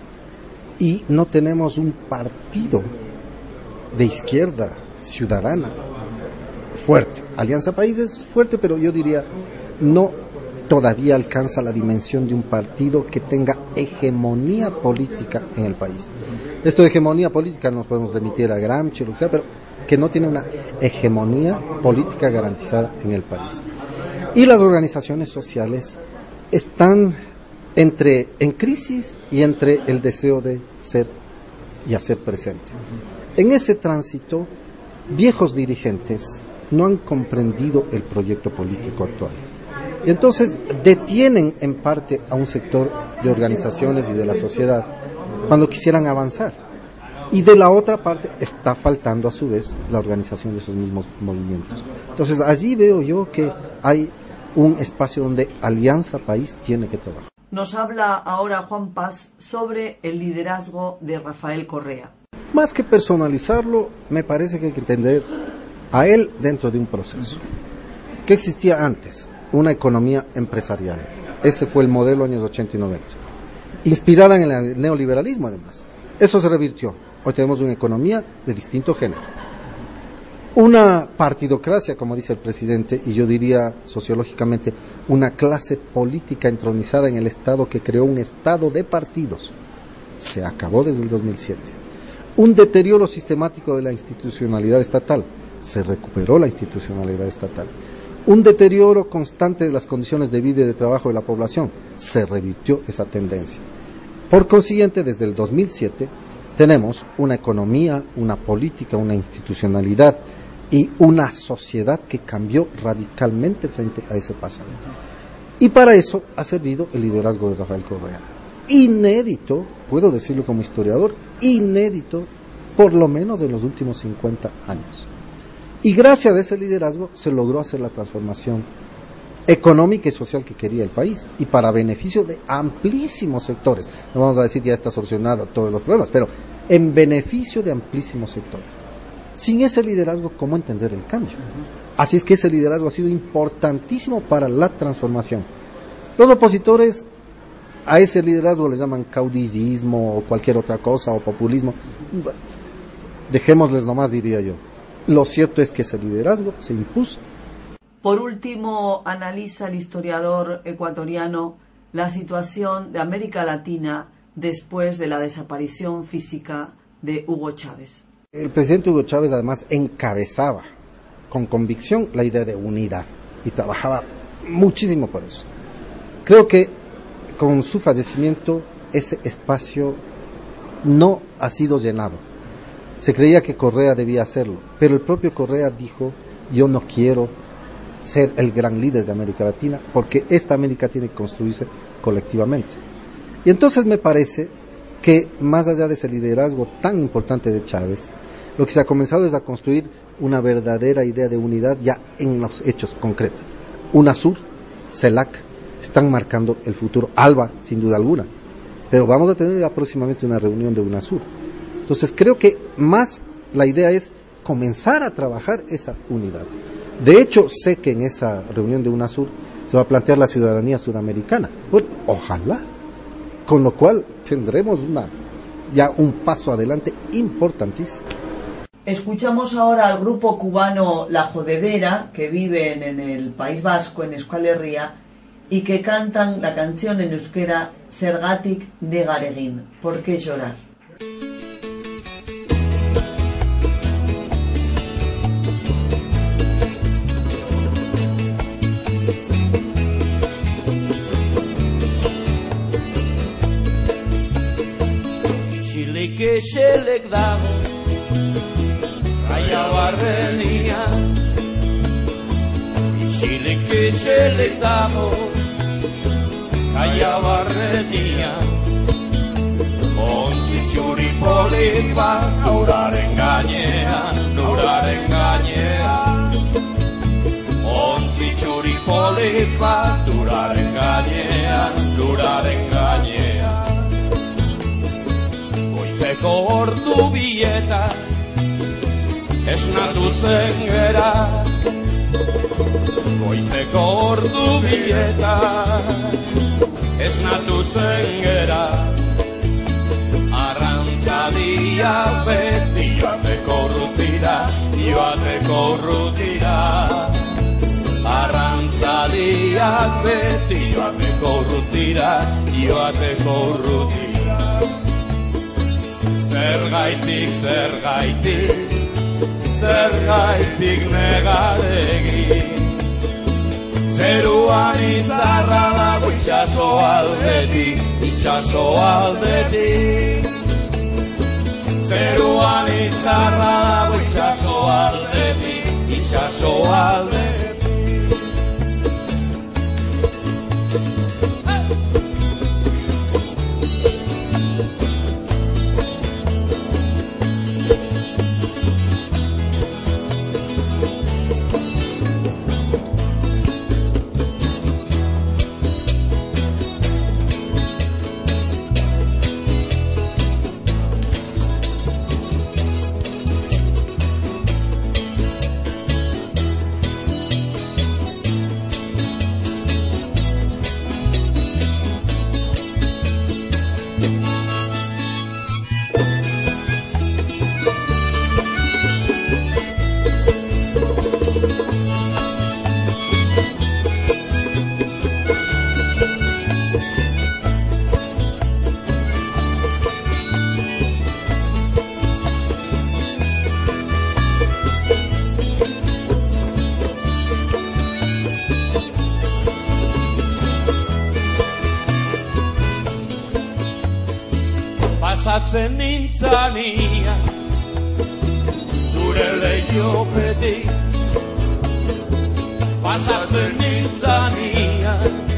y no tenemos un partido de izquierda ciudadana fuerte. Alianza País es fuerte, pero yo diría no todavía alcanza la dimensión de un partido que tenga hegemonía política en el país. Esto de hegemonía política nos podemos remitir a Gramsci, lo que sea, pero que no tiene una hegemonía política garantizada en el país. Y las organizaciones sociales están en crisis y entre el deseo de ser y hacer presente. En ese tránsito, viejos dirigentes no han comprendido el proyecto político actual. Y entonces detienen en parte a un sector de organizaciones y de la sociedad cuando quisieran avanzar. Y de la otra parte está faltando a su vez la organización de esos mismos movimientos. Entonces allí veo yo que hay un espacio donde Alianza País tiene que trabajar. Nos habla ahora Juan Paz sobre el liderazgo de Rafael Correa. Más que personalizarlo, me parece que hay que entender a él dentro de un proceso. ¿Qué existía antes? Una economía empresarial. Ese fue el modelo años 80 y 90. Inspirada en el neoliberalismo además. Eso se revirtió. Hoy tenemos una economía de distinto género. Una partidocracia, como dice el presidente, y yo diría sociológicamente, una clase política entronizada en el Estado que creó un Estado de partidos. Se acabó desde el 2007. Un deterioro sistemático de la institucionalidad estatal. Se recuperó la institucionalidad estatal. Un deterioro constante de las condiciones de vida y de trabajo de la población. Se revirtió esa tendencia. Por consiguiente, desde el 2007 tenemos una economía, una política, una institucionalidad y una sociedad que cambió radicalmente frente a ese pasado. Y para eso ha servido el liderazgo de Rafael Correa. Inédito, puedo decirlo como historiador, inédito por lo menos de los últimos 50 años. Y gracias a ese liderazgo se logró hacer la transformación económica y social que quería el país, y para beneficio de amplísimos sectores. No vamos a decir que ya está solucionado todos los problemas, pero en beneficio de amplísimos sectores. Sin ese liderazgo, ¿cómo entender el cambio? Así es que ese liderazgo ha sido importantísimo para la transformación. Los opositores a ese liderazgo le llaman caudillismo o cualquier otra cosa, o populismo. Dejémosles nomás, diría yo. Lo cierto es que ese liderazgo se impuso. Por último, analiza el historiador ecuatoriano la situación de América Latina después de la desaparición física de Hugo Chávez. El presidente Hugo Chávez además encabezaba con convicción la idea de unidad y trabajaba muchísimo por eso. Creo que con su fallecimiento ese espacio no ha sido llenado. Se creía que Correa debía hacerlo, pero el propio Correa dijo: yo no quiero ser el gran líder de América Latina, porque esta América tiene que construirse colectivamente. Y entonces me parece que más allá de ese liderazgo tan importante de Chávez, lo que se ha comenzado es a construir una verdadera idea de unidad ya en los hechos concretos. UNASUR, CELAC, están marcando el futuro. ALBA, sin duda alguna, pero vamos a tener ya próximamente una reunión de UNASUR. Entonces creo que más la idea es comenzar a trabajar esa unidad. De hecho, sé que en esa reunión de UNASUR se va a plantear la ciudadanía sudamericana. Bueno, ojalá. Con lo cual tendremos ya un paso adelante importantísimo. Escuchamos ahora al grupo cubano La Jodedera, que viven en el País Vasco, en Euskal Herria, y que cantan la canción en euskera Zergatik Negaregin, ¿por qué llorar? Eselek dago gaia barrenia, isilik eselek dago gaia barrenia, ontzi txuri polit bat uraren gainean, uraren gainean, ontzi txuri polit bat uraren gainean, uraren gainean. Goizeko ordu bietan esnatu zen gera, goizeko ordu bietan esnatutzen gera, arrantzadia beti joateko urrutira, arrantzadiak beti joateko urrutira. Zergaitik negaregi, zeruan izarra dago itxaso aldetik, zeruan izarra dago itxaso aldetik. Pasatzen nintzania zure leihopetik, pasatzen nintzania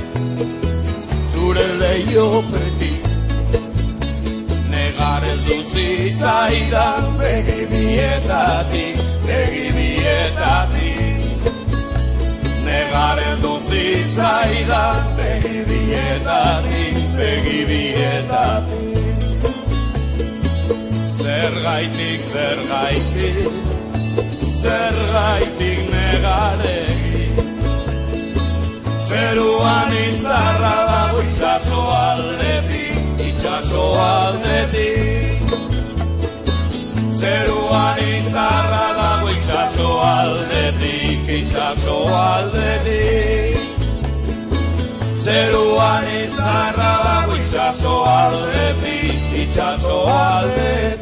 zure leihopetik, negar ez dutzi zaidan begi bietatik, negar ez dutzi zaidan begi bietatik. Zergaitik negaregi, zeruan izarra dago itxaso aldetik, zeruan izarra dago itxaso aldetik, zeruan izarra dago itxaso aldetik.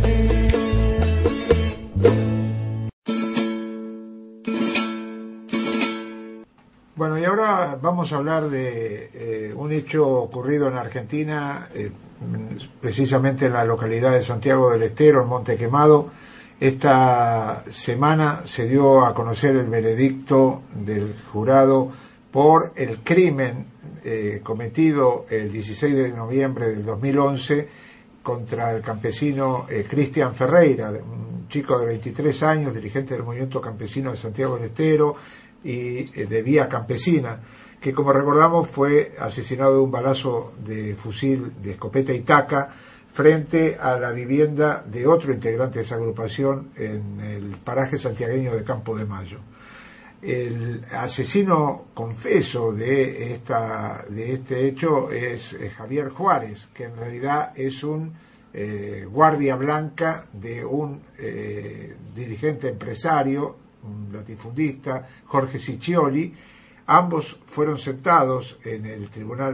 Bueno, y ahora vamos a hablar de un hecho ocurrido en Argentina, precisamente en la localidad de Santiago del Estero, en Monte Quemado. Esta semana se dio a conocer el veredicto del jurado por el crimen cometido el 16 de noviembre del 2011 contra el campesino Cristian Ferreira, un chico de 23 años, dirigente del movimiento campesino de Santiago del Estero y de Vía Campesina, que, como recordamos, fue asesinado de un balazo de fusil de escopeta Itaca frente a la vivienda de otro integrante de esa agrupación en el paraje santiagueño de Campo de Mayo. El asesino confeso de este hecho es Javier Juárez, que en realidad es un guardia blanca de un dirigente empresario, un latifundista, Jorge Ciccioli. Ambos fueron sentados en el tribunal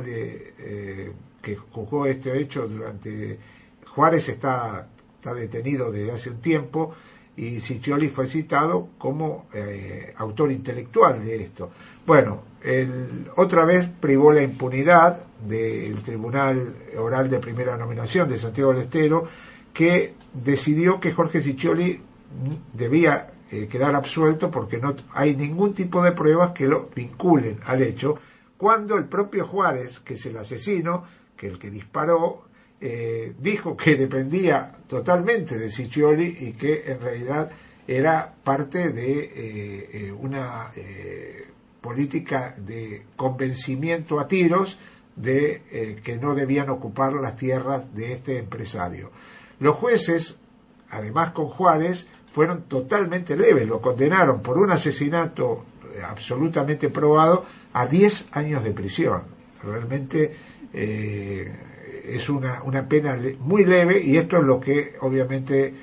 que juzgó este hecho. Juárez está detenido desde hace un tiempo y Ciccioli fue citado como autor intelectual de esto. Bueno, otra vez privó la impunidad del Tribunal Oral de Primera Nominación de Santiago del Estero, que decidió que Jorge Ciccioli debía quedar absuelto porque no hay ningún tipo de pruebas que lo vinculen al hecho, cuando el propio Juárez, que es el asesino, que el que disparó, dijo que dependía totalmente de Ciccioli y que en realidad era parte de una política de convencimiento a tiros de que no debían ocupar las tierras de este empresario. Los jueces, además con Juárez, fueron totalmente leves, lo condenaron por un asesinato absolutamente probado, a 10 años de prisión. Realmente es una pena muy leve, y esto es lo que obviamente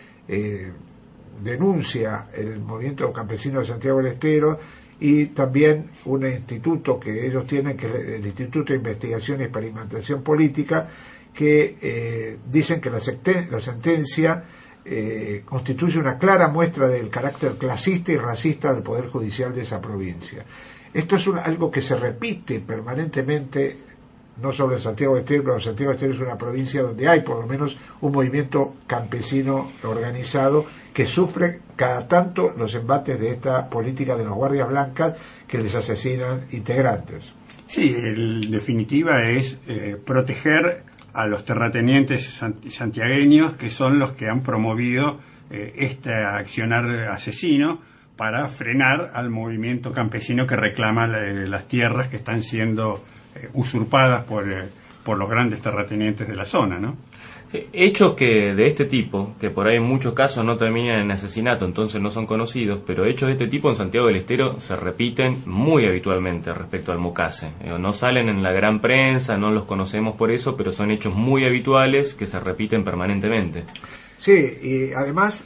denuncia el movimiento campesino de Santiago del Estero, y también un instituto que ellos tienen, que es el Instituto de Investigación y Experimentación Política, que dicen que la sentencia constituye una clara muestra del carácter clasista y racista del Poder Judicial de esa provincia. Esto es algo que se repite permanentemente, no solo en Santiago del Estero, pero Santiago del Estero es una provincia donde hay por lo menos un movimiento campesino organizado que sufre cada tanto los embates de esta política de los guardias blancas que les asesinan integrantes. Sí, en definitiva es proteger a los terratenientes santiagueños, que son los que han promovido este accionar asesino para frenar al movimiento campesino que reclama las tierras que están siendo usurpadas por los grandes terratenientes de la zona, ¿no? Sí, hechos que de este tipo, que por ahí en muchos casos no terminan en asesinato, entonces no son conocidos, pero hechos de este tipo en Santiago del Estero se repiten muy habitualmente respecto al Mocase. No salen en la gran prensa, no los conocemos por eso, pero son hechos muy habituales que se repiten permanentemente. Sí, y además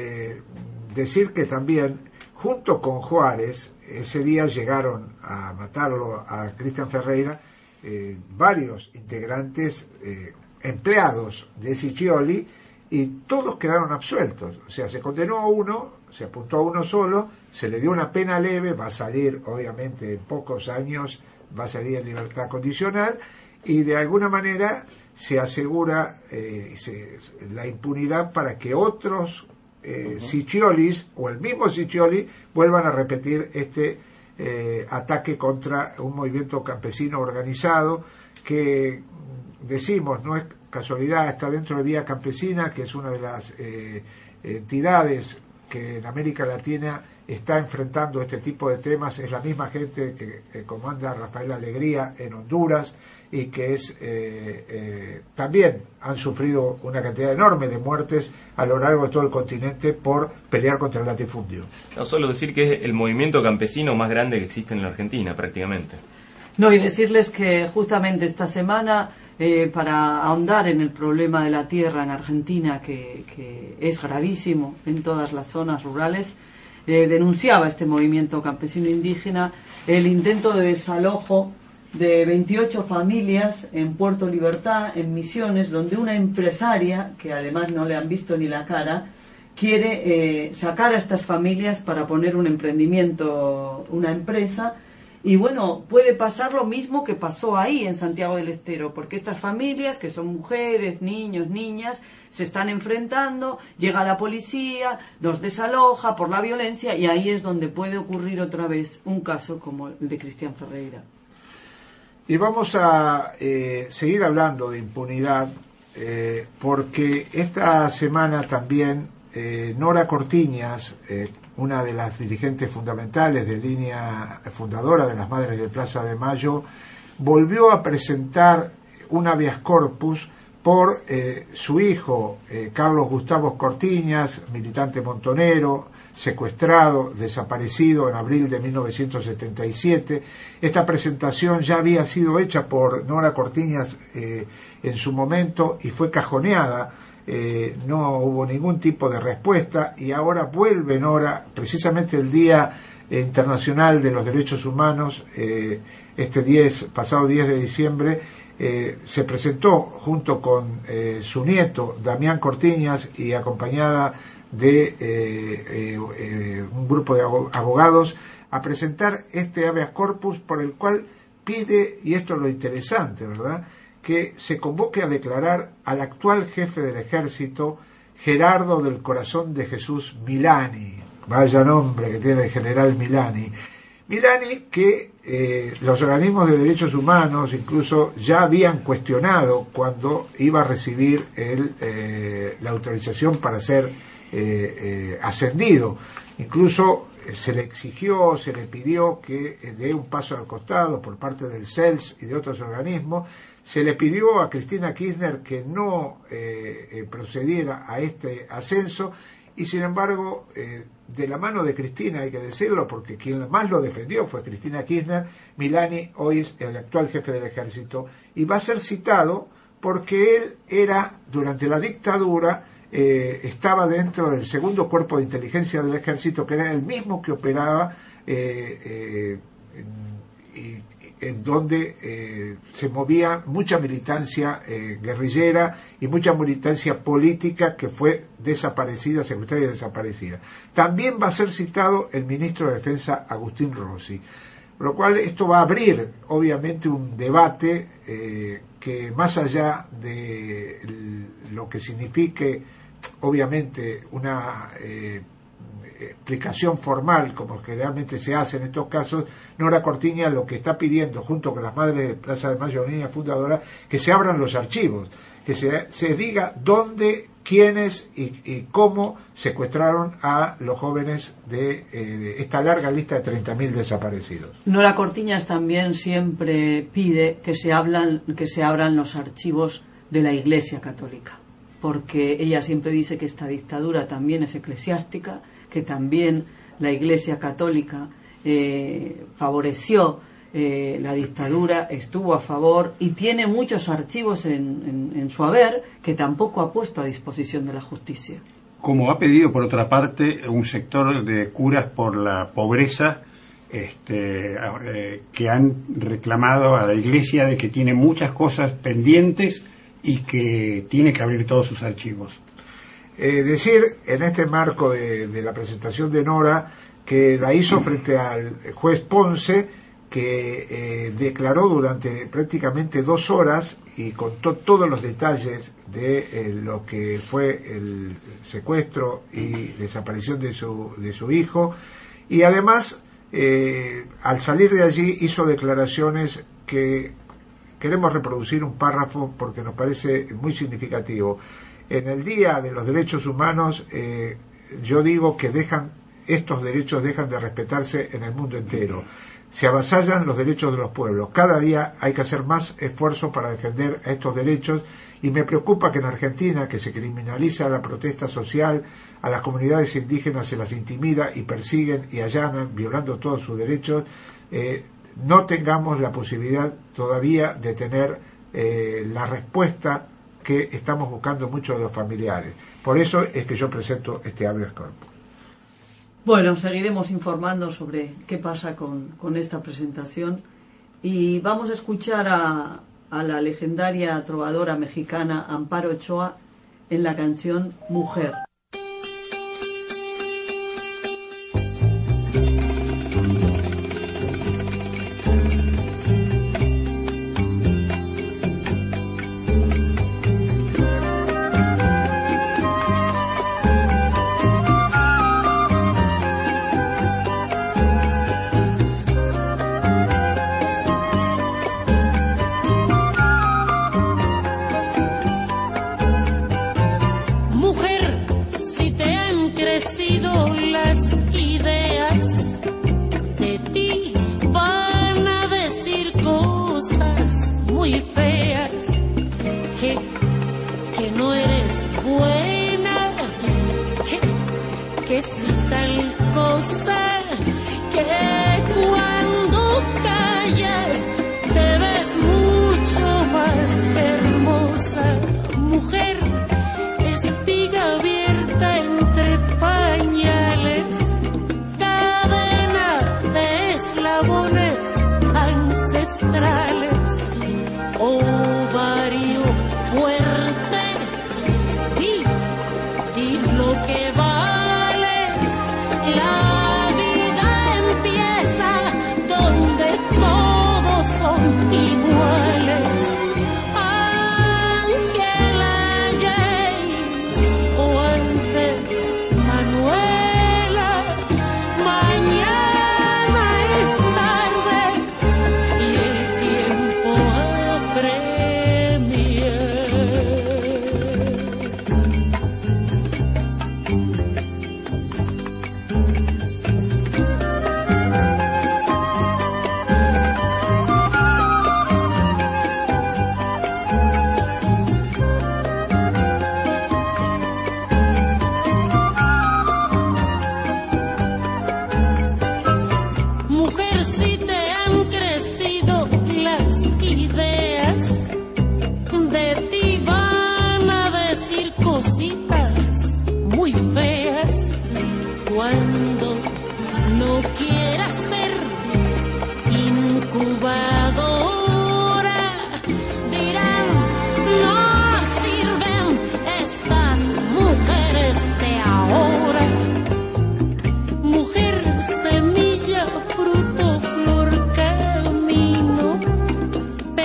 decir que también, junto con Juárez, ese día llegaron a matarlo a Cristian Ferreira varios integrantes empleados de Siccioli, y todos quedaron absueltos. O sea, se condenó a uno, se apuntó a uno solo, se le dio una pena leve, va a salir, obviamente, en pocos años, va a salir en libertad condicional, y de alguna manera se asegura la impunidad para que otros Siccionis o el mismo Siccioli vuelvan a repetir este ataque contra un movimiento campesino organizado que, decimos, no es casualidad, está dentro de Vía Campesina, que es una de las entidades que en América Latina está enfrentando este tipo de temas. Es la misma gente que comanda Rafael Alegría en Honduras, y que también han sufrido una cantidad enorme de muertes a lo largo de todo el continente por pelear contra el latifundio. No solo decir que es el movimiento campesino más grande que existe en la Argentina, prácticamente. No, y decirles que justamente esta semana, para ahondar en el problema de la tierra en Argentina, que es gravísimo en todas las zonas rurales, denunciaba este movimiento campesino indígena el intento de desalojo de 28 familias en Puerto Libertad, en Misiones, donde una empresaria, que además no le han visto ni la cara, quiere sacar a estas familias para poner un emprendimiento, una empresa. Y bueno, puede pasar lo mismo que pasó ahí en Santiago del Estero, porque estas familias, que son mujeres, niños, niñas, se están enfrentando, llega la policía, los desaloja por la violencia, y ahí es donde puede ocurrir otra vez un caso como el de Cristian Ferreira. Y vamos a seguir hablando de impunidad, porque esta semana también Nora Cortiñas, una de las dirigentes fundamentales de línea fundadora de las Madres de Plaza de Mayo, volvió a presentar un habeas corpus por su hijo, Carlos Gustavo Cortiñas, militante montonero, secuestrado, desaparecido en abril de 1977. Esta presentación ya había sido hecha por Nora Cortiñas en su momento y fue cajoneada. No hubo ningún tipo de respuesta, y ahora vuelve Nora, precisamente el Día Internacional de los Derechos Humanos, pasado 10 de diciembre, se presentó junto con su nieto Damián Cortiñas y acompañada de un grupo de abogados a presentar este habeas corpus, por el cual pide, y esto es lo interesante, ¿verdad?, que se convoque a declarar al actual jefe del ejército, Gerardo del Corazón de Jesús Milani. Vaya nombre que tiene el general Milani. Milani, que los organismos de derechos humanos incluso ya habían cuestionado cuando iba a recibir la autorización para ser ascendido. Incluso se le exigió, se le pidió que dé un paso al costado por parte del CELS y de otros organismos. Se le pidió a Cristina Kirchner que no procediera a este ascenso, y sin embargo, de la mano de Cristina, hay que decirlo, porque quien más lo defendió fue Cristina Kirchner, Milani hoy es el actual jefe del ejército, y va a ser citado porque él era, durante la dictadura, estaba dentro del segundo cuerpo de inteligencia del ejército, que era el mismo que operaba en donde se movía mucha militancia guerrillera y mucha militancia política que fue desaparecida, secretaria desaparecida. También va a ser citado el ministro de Defensa Agustín Rossi, por lo cual esto va a abrir obviamente un debate que más allá de lo que signifique obviamente una explicación formal, como generalmente se hace en estos casos, Nora Cortiña lo que está pidiendo, junto con las madres de Plaza de Mayo, niña fundadora, que se abran los archivos, que se diga dónde, quiénes y cómo secuestraron a los jóvenes de esta larga lista de 30.000 desaparecidos. Nora Cortiñas también siempre pide que se abran los archivos de la Iglesia Católica, porque ella siempre dice que esta dictadura también es eclesiástica, que también la Iglesia Católica favoreció la dictadura, estuvo a favor y tiene muchos archivos en su haber que tampoco ha puesto a disposición de la justicia. Como ha pedido, por otra parte, un sector de curas por la pobreza, que han reclamado a la Iglesia de que tiene muchas cosas pendientes y que tiene que abrir todos sus archivos. Decir en este marco de la presentación de Nora que la hizo frente al juez Ponce, que declaró durante prácticamente 2 horas y contó todos los detalles de lo que fue el secuestro y desaparición de su hijo, y además al salir de allí hizo declaraciones que queremos reproducir un párrafo porque nos parece muy significativo. En el Día de los Derechos Humanos, yo digo que estos derechos dejan de respetarse en el mundo entero. Se avasallan los derechos de los pueblos. Cada día hay que hacer más esfuerzo para defender a estos derechos, y me preocupa que en Argentina, que se criminaliza la protesta social, a las comunidades indígenas se las intimida y persiguen y allanan, violando todos sus derechos, no tengamos la posibilidad todavía de tener la respuesta que estamos buscando muchos de los familiares. Por eso es que yo presento este habeas corpus. Bueno, seguiremos informando sobre qué pasa con esta presentación, y vamos a escuchar a la legendaria trovadora mexicana Amparo Ochoa en la canción Mujer. Di lo que vales, la vida empieza.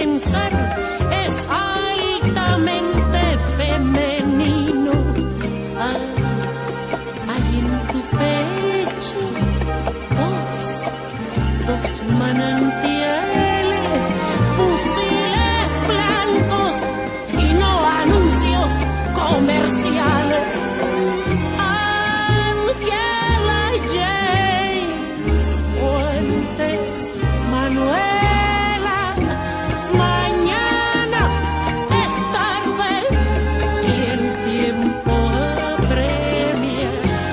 pensar es altamente femenino. Hay en tu pecho dos manantiales, fusiles blancos y no anuncios comerciales. Ángela James Fuentes, Manuela, mañana es tarde y el tiempo apremia.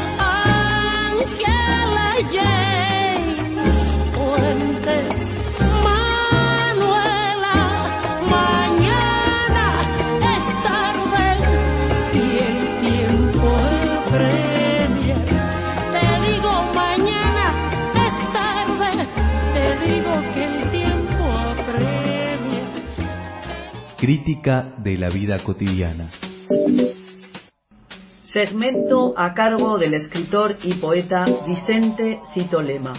Ángela James Fuentes, Manuela, mañana es tarde y el tiempo apremia. Te digo mañana es tarde, te digo que el tiempo apremia. Crítica de la vida cotidiana. Segmento a cargo del escritor y poeta Vicente Citolema.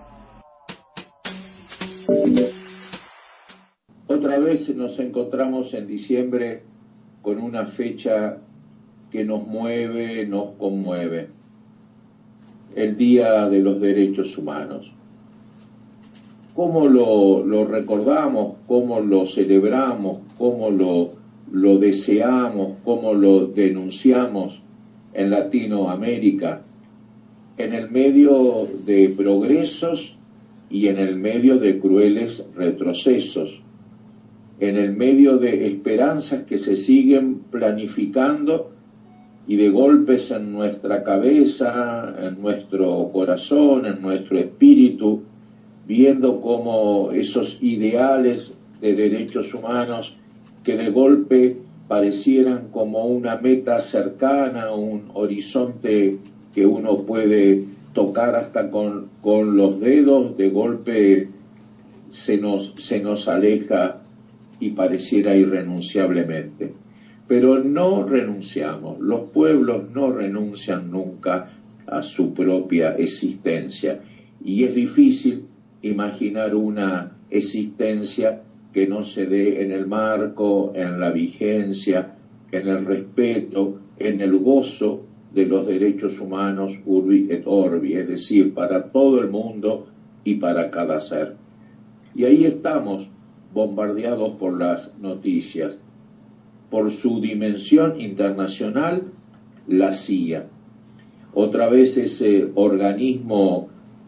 Otra vez nos encontramos en diciembre con una fecha que nos mueve, nos conmueve. El Día de los Derechos Humanos. ¿Cómo lo recordamos? ¿Cómo lo celebramos? ¿Cómo lo deseamos? ¿Cómo lo denunciamos en Latinoamérica? En el medio de progresos y en el medio de crueles retrocesos, en el medio de esperanzas que se siguen planificando y de golpes en nuestra cabeza, en nuestro corazón, en nuestro espíritu, viendo cómo esos ideales de derechos humanos que de golpe parecieran como una meta cercana, un horizonte que uno puede tocar hasta con los dedos, de golpe se nos aleja y pareciera irrenunciablemente. Pero no renunciamos, los pueblos no renuncian nunca a su propia existencia, y es difícil imaginar una existencia que no se dé en el marco, en la vigencia, en el respeto, en el gozo de los derechos humanos urbi et orbi, es decir, para todo el mundo y para cada ser. Y ahí estamos, bombardeados por las noticias, por su dimensión internacional, la CIA. Otra vez ese organismo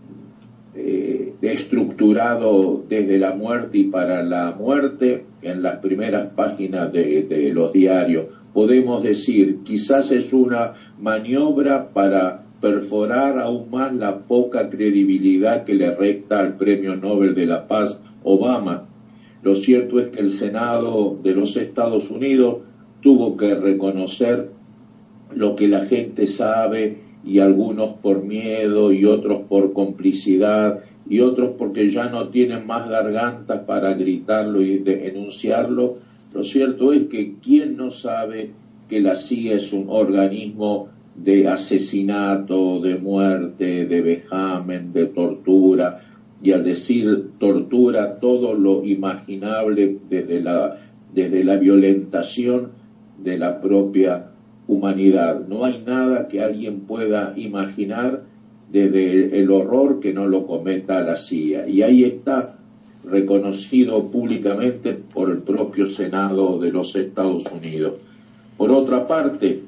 estructurado desde la muerte y para la muerte, en las primeras páginas de los diarios. Podemos decir, quizás es una maniobra para perforar aún más la poca credibilidad que le resta al Premio Nobel de la Paz Obama. Lo cierto es que el Senado de los Estados Unidos tuvo que reconocer lo que la gente sabe, y algunos por miedo y otros por complicidad y otros porque ya no tienen más gargantas para gritarlo y denunciarlo. Lo cierto es que ¿quién no sabe que la CIA es un organismo de asesinato, de muerte, de vejamen, de tortura? Y al decir tortura, todo lo imaginable desde la violentación de la propia humanidad. No hay nada que alguien pueda imaginar desde el horror que no lo cometa la CIA. Y ahí está, reconocido públicamente por el propio Senado de los Estados Unidos. Por otra parte,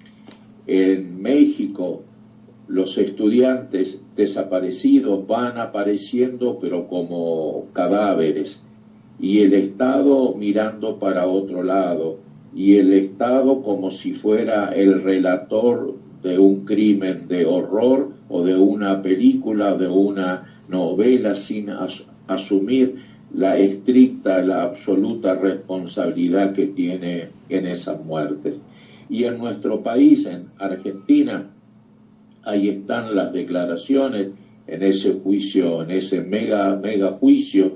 en México, los estudiantes desaparecidos van apareciendo pero como cadáveres, y el Estado mirando para otro lado, y el Estado como si fuera el relator de un crimen de horror o de una película, de una novela, sin asumir la estricta, la absoluta responsabilidad que tiene en esas muertes. Y en nuestro país, en Argentina, ahí están las declaraciones en ese juicio, en ese mega juicio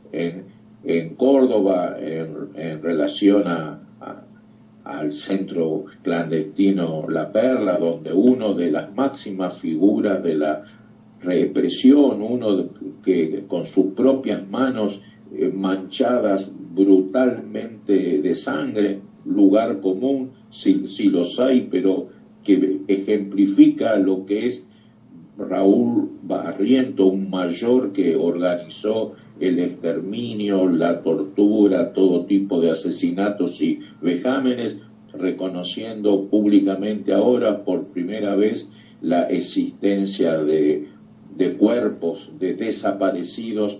en Córdoba en relación al centro clandestino La Perla, donde uno de las máximas figuras de la represión, uno que con sus propias manos manchadas brutalmente de sangre, lugar común, si los hay, pero que ejemplifica lo que es Raúl Barriento, un mayor que organizó el exterminio, la tortura, todo tipo de asesinatos y vejámenes, reconociendo públicamente ahora por primera vez la existencia de cuerpos de desaparecidos,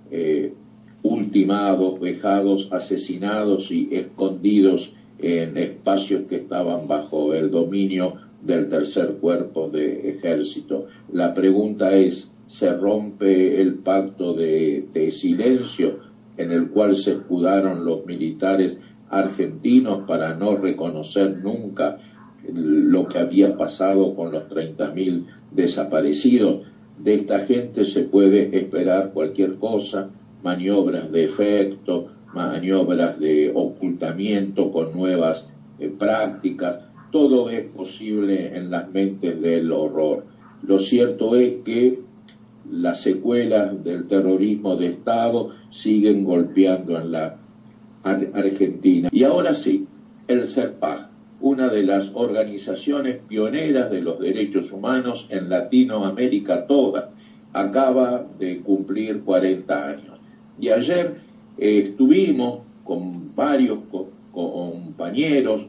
ultimados, vejados, asesinados y escondidos en espacios que estaban bajo el dominio del tercer cuerpo de ejército. La pregunta es, ¿se rompe el pacto de silencio en el cual se escudaron los militares argentinos para no reconocer nunca lo que había pasado con los 30.000 desaparecidos? De esta gente se puede esperar cualquier cosa, maniobras de efecto, maniobras de ocultamiento con nuevas prácticas. Todo es posible en las mentes del horror. Lo cierto es que las secuelas del terrorismo de Estado siguen golpeando en la Argentina. Y ahora sí, el CERPAG, una de las organizaciones pioneras de los derechos humanos en Latinoamérica toda, acaba de cumplir 40 años. Y ayer estuvimos con varios compañeros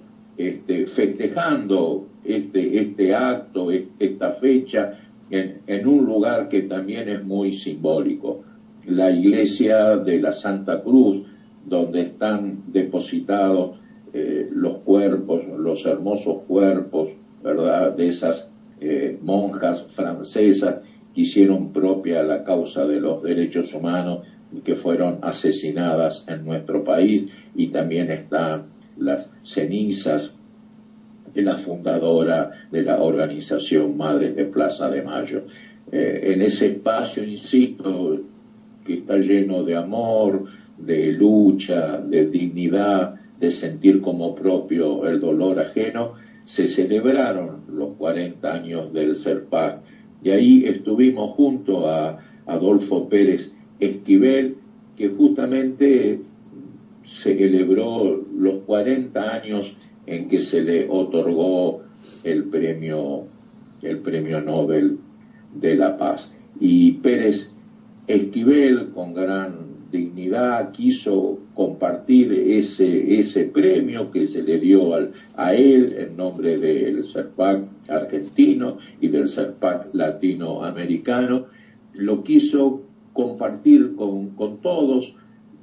festejando este acto, esta fecha, en un lugar que también es muy simbólico, la iglesia de la Santa Cruz, donde están depositados los cuerpos, los hermosos cuerpos, ¿verdad?, de esas monjas francesas que hicieron propia la causa de los derechos humanos y que fueron asesinadas en nuestro país, y también están las cenizas de la fundadora de la organización Madres de Plaza de Mayo. En ese espacio, insisto, que está lleno de amor, de lucha, de dignidad, de sentir como propio el dolor ajeno, se celebraron los 40 años del CERPAG, y ahí estuvimos junto a Adolfo Pérez Esquivel, que justamente se celebró los 40 años en que se le otorgó el premio Nobel de la Paz. Y Pérez Esquivel, con gran dignidad, quiso compartir ese premio que se le dio a él en nombre del CERPAG argentino y del CERPAG latinoamericano. Lo quiso compartir con todos,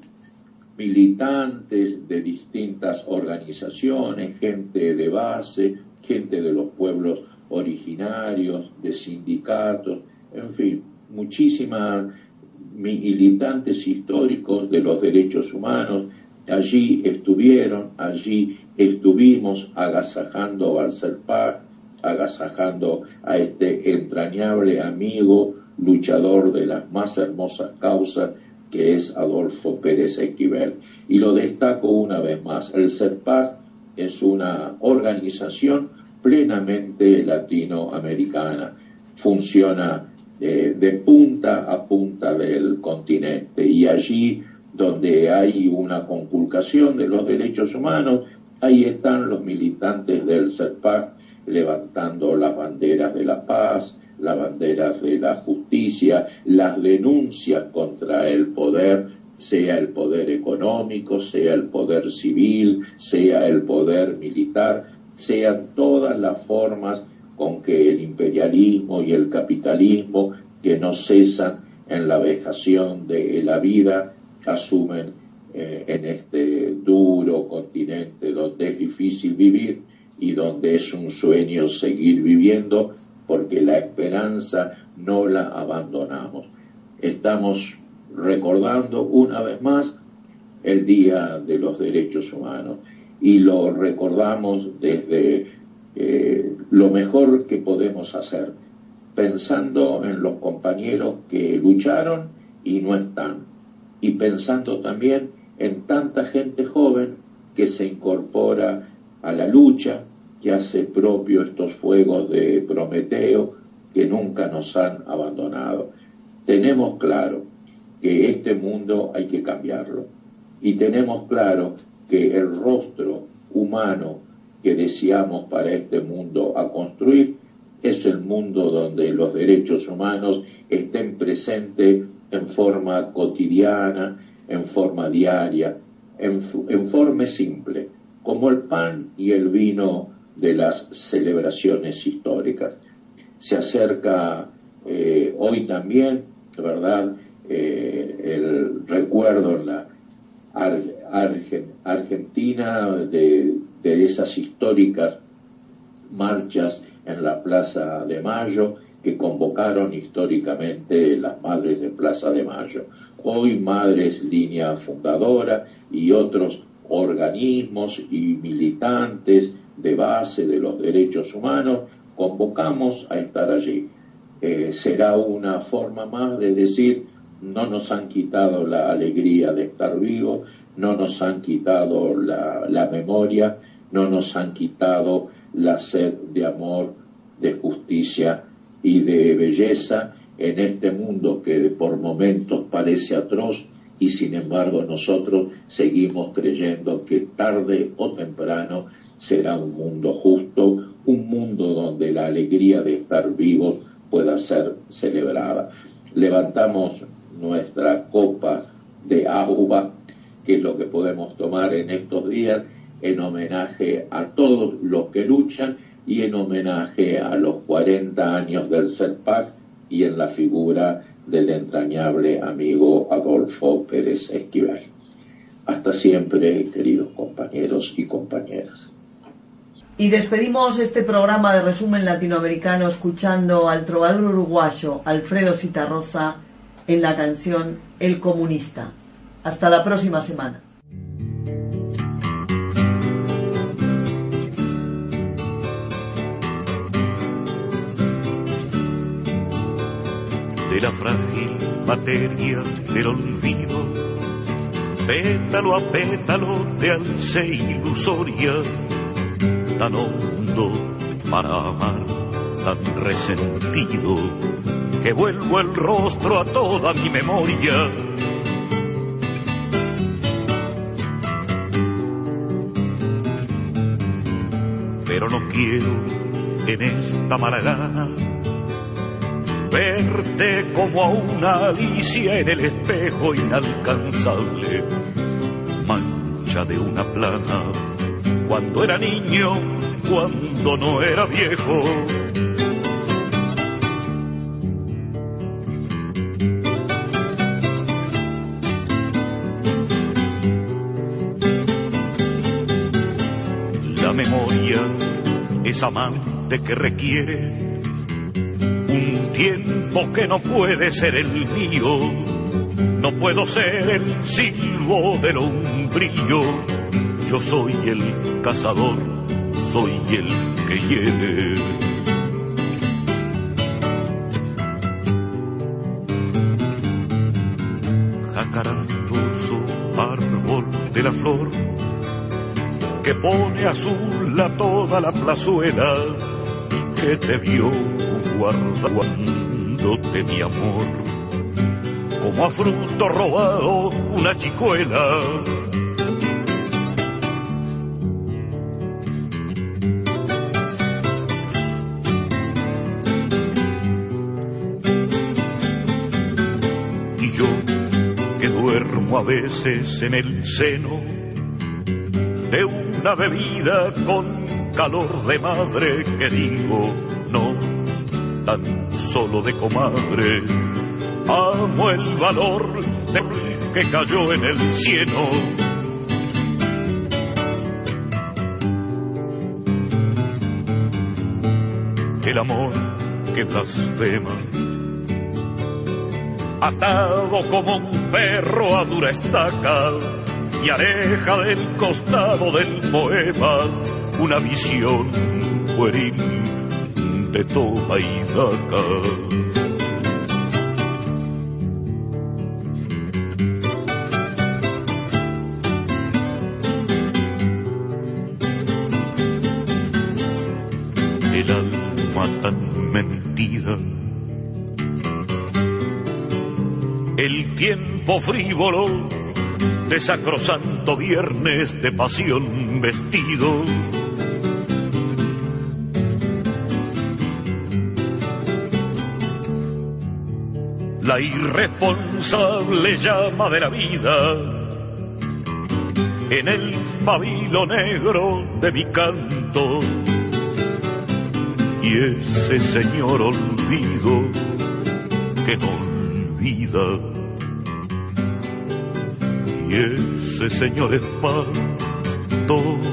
militantes de distintas organizaciones, gente de base, gente de los pueblos originarios, de sindicatos, en fin, muchísimas militantes históricos de los derechos humanos. Allí estuvimos agasajando al CERPAG, agasajando a este entrañable amigo, luchador de las más hermosas causas, que es Adolfo Pérez Esquivel. Y lo destaco una vez más, el CERPAG es una organización plenamente latinoamericana, funciona de punta a punta del continente, y allí donde hay una conculcación de los derechos humanos, ahí están los militantes del CERPAG levantando las banderas de la paz, las banderas de la justicia, las denuncias contra el poder, sea el poder económico, sea el poder civil, sea el poder militar, sean todas las formas con que el imperialismo y el capitalismo, que no cesan en la vejación de la vida, asumen en este duro continente donde es difícil vivir y donde es un sueño seguir viviendo, porque la esperanza no la abandonamos. Estamos recordando una vez más el Día de los Derechos Humanos, y lo recordamos desde lo mejor que podemos hacer, pensando en los compañeros que lucharon y no están, y pensando también en tanta gente joven que se incorpora a la lucha, que hace propio estos fuegos de Prometeo, que nunca nos han abandonado. Tenemos claro que este mundo hay que cambiarlo, y tenemos claro que el rostro humano que deseamos para este mundo a construir es el mundo donde los derechos humanos estén presentes en forma cotidiana, en forma diaria, en forma simple, como el pan y el vino de las celebraciones históricas. Se acerca hoy también, ¿verdad?, el recuerdo en la Argentina de esas históricas marchas en la Plaza de Mayo que convocaron históricamente las madres de Plaza de Mayo. Hoy Madres Línea Fundadora y otros organismos y militantes de base de los derechos humanos convocamos a estar allí. Será una forma más de decir: no nos han quitado la alegría de estar vivos, no nos han quitado la memoria, no nos han quitado la sed de amor, de justicia y de belleza en este mundo que por momentos parece atroz, y sin embargo nosotros seguimos creyendo que tarde o temprano será un mundo justo, un mundo donde la alegría de estar vivos pueda ser celebrada. Levantamos nuestra copa de agua, que es lo que podemos tomar en estos días, en homenaje a todos los que luchan y en homenaje a los 40 años del CEDPAC y en la figura del entrañable amigo Adolfo Pérez Esquivel. Hasta siempre, queridos compañeros y compañeras. Y despedimos este programa de resumen latinoamericano escuchando al trovador uruguayo Alfredo Zitarrosa en la canción El Comunista. Hasta la próxima semana. De la frágil materia del olvido, pétalo a pétalo de alce ilusoria, tan hondo para amar, tan resentido, que vuelvo el rostro a toda mi memoria. Pero no quiero en esta mala gana verte como a una Alicia en el espejo inalcanzable, mancha de una plana, cuando era niño, cuando no era viejo. La memoria es amante que requiere un tiempo que no puede ser el mío. No puedo ser el silbo del umbrío. Yo soy el cazador, soy el que hiere. Jacarandoso árbol de la flor que pone azul a toda la plazuela y que te vio guardándote mi amor como a fruto robado una chicuela. Y yo que duermo a veces en el seno de una bebida con calor de madre, que digo no tan solo de comadre, amo el valor de que cayó en el cielo. El amor que blasfema, atado como un perro a dura estaca, y aleja del costado del poema una visión pueril de toma y daca. El alma tan mentida, el tiempo frívolo de sacrosanto viernes de pasión vestido. La irresponsable llama de la vida en el pabilo negro de mi canto, y ese señor olvido que no olvida, y ese señor espanto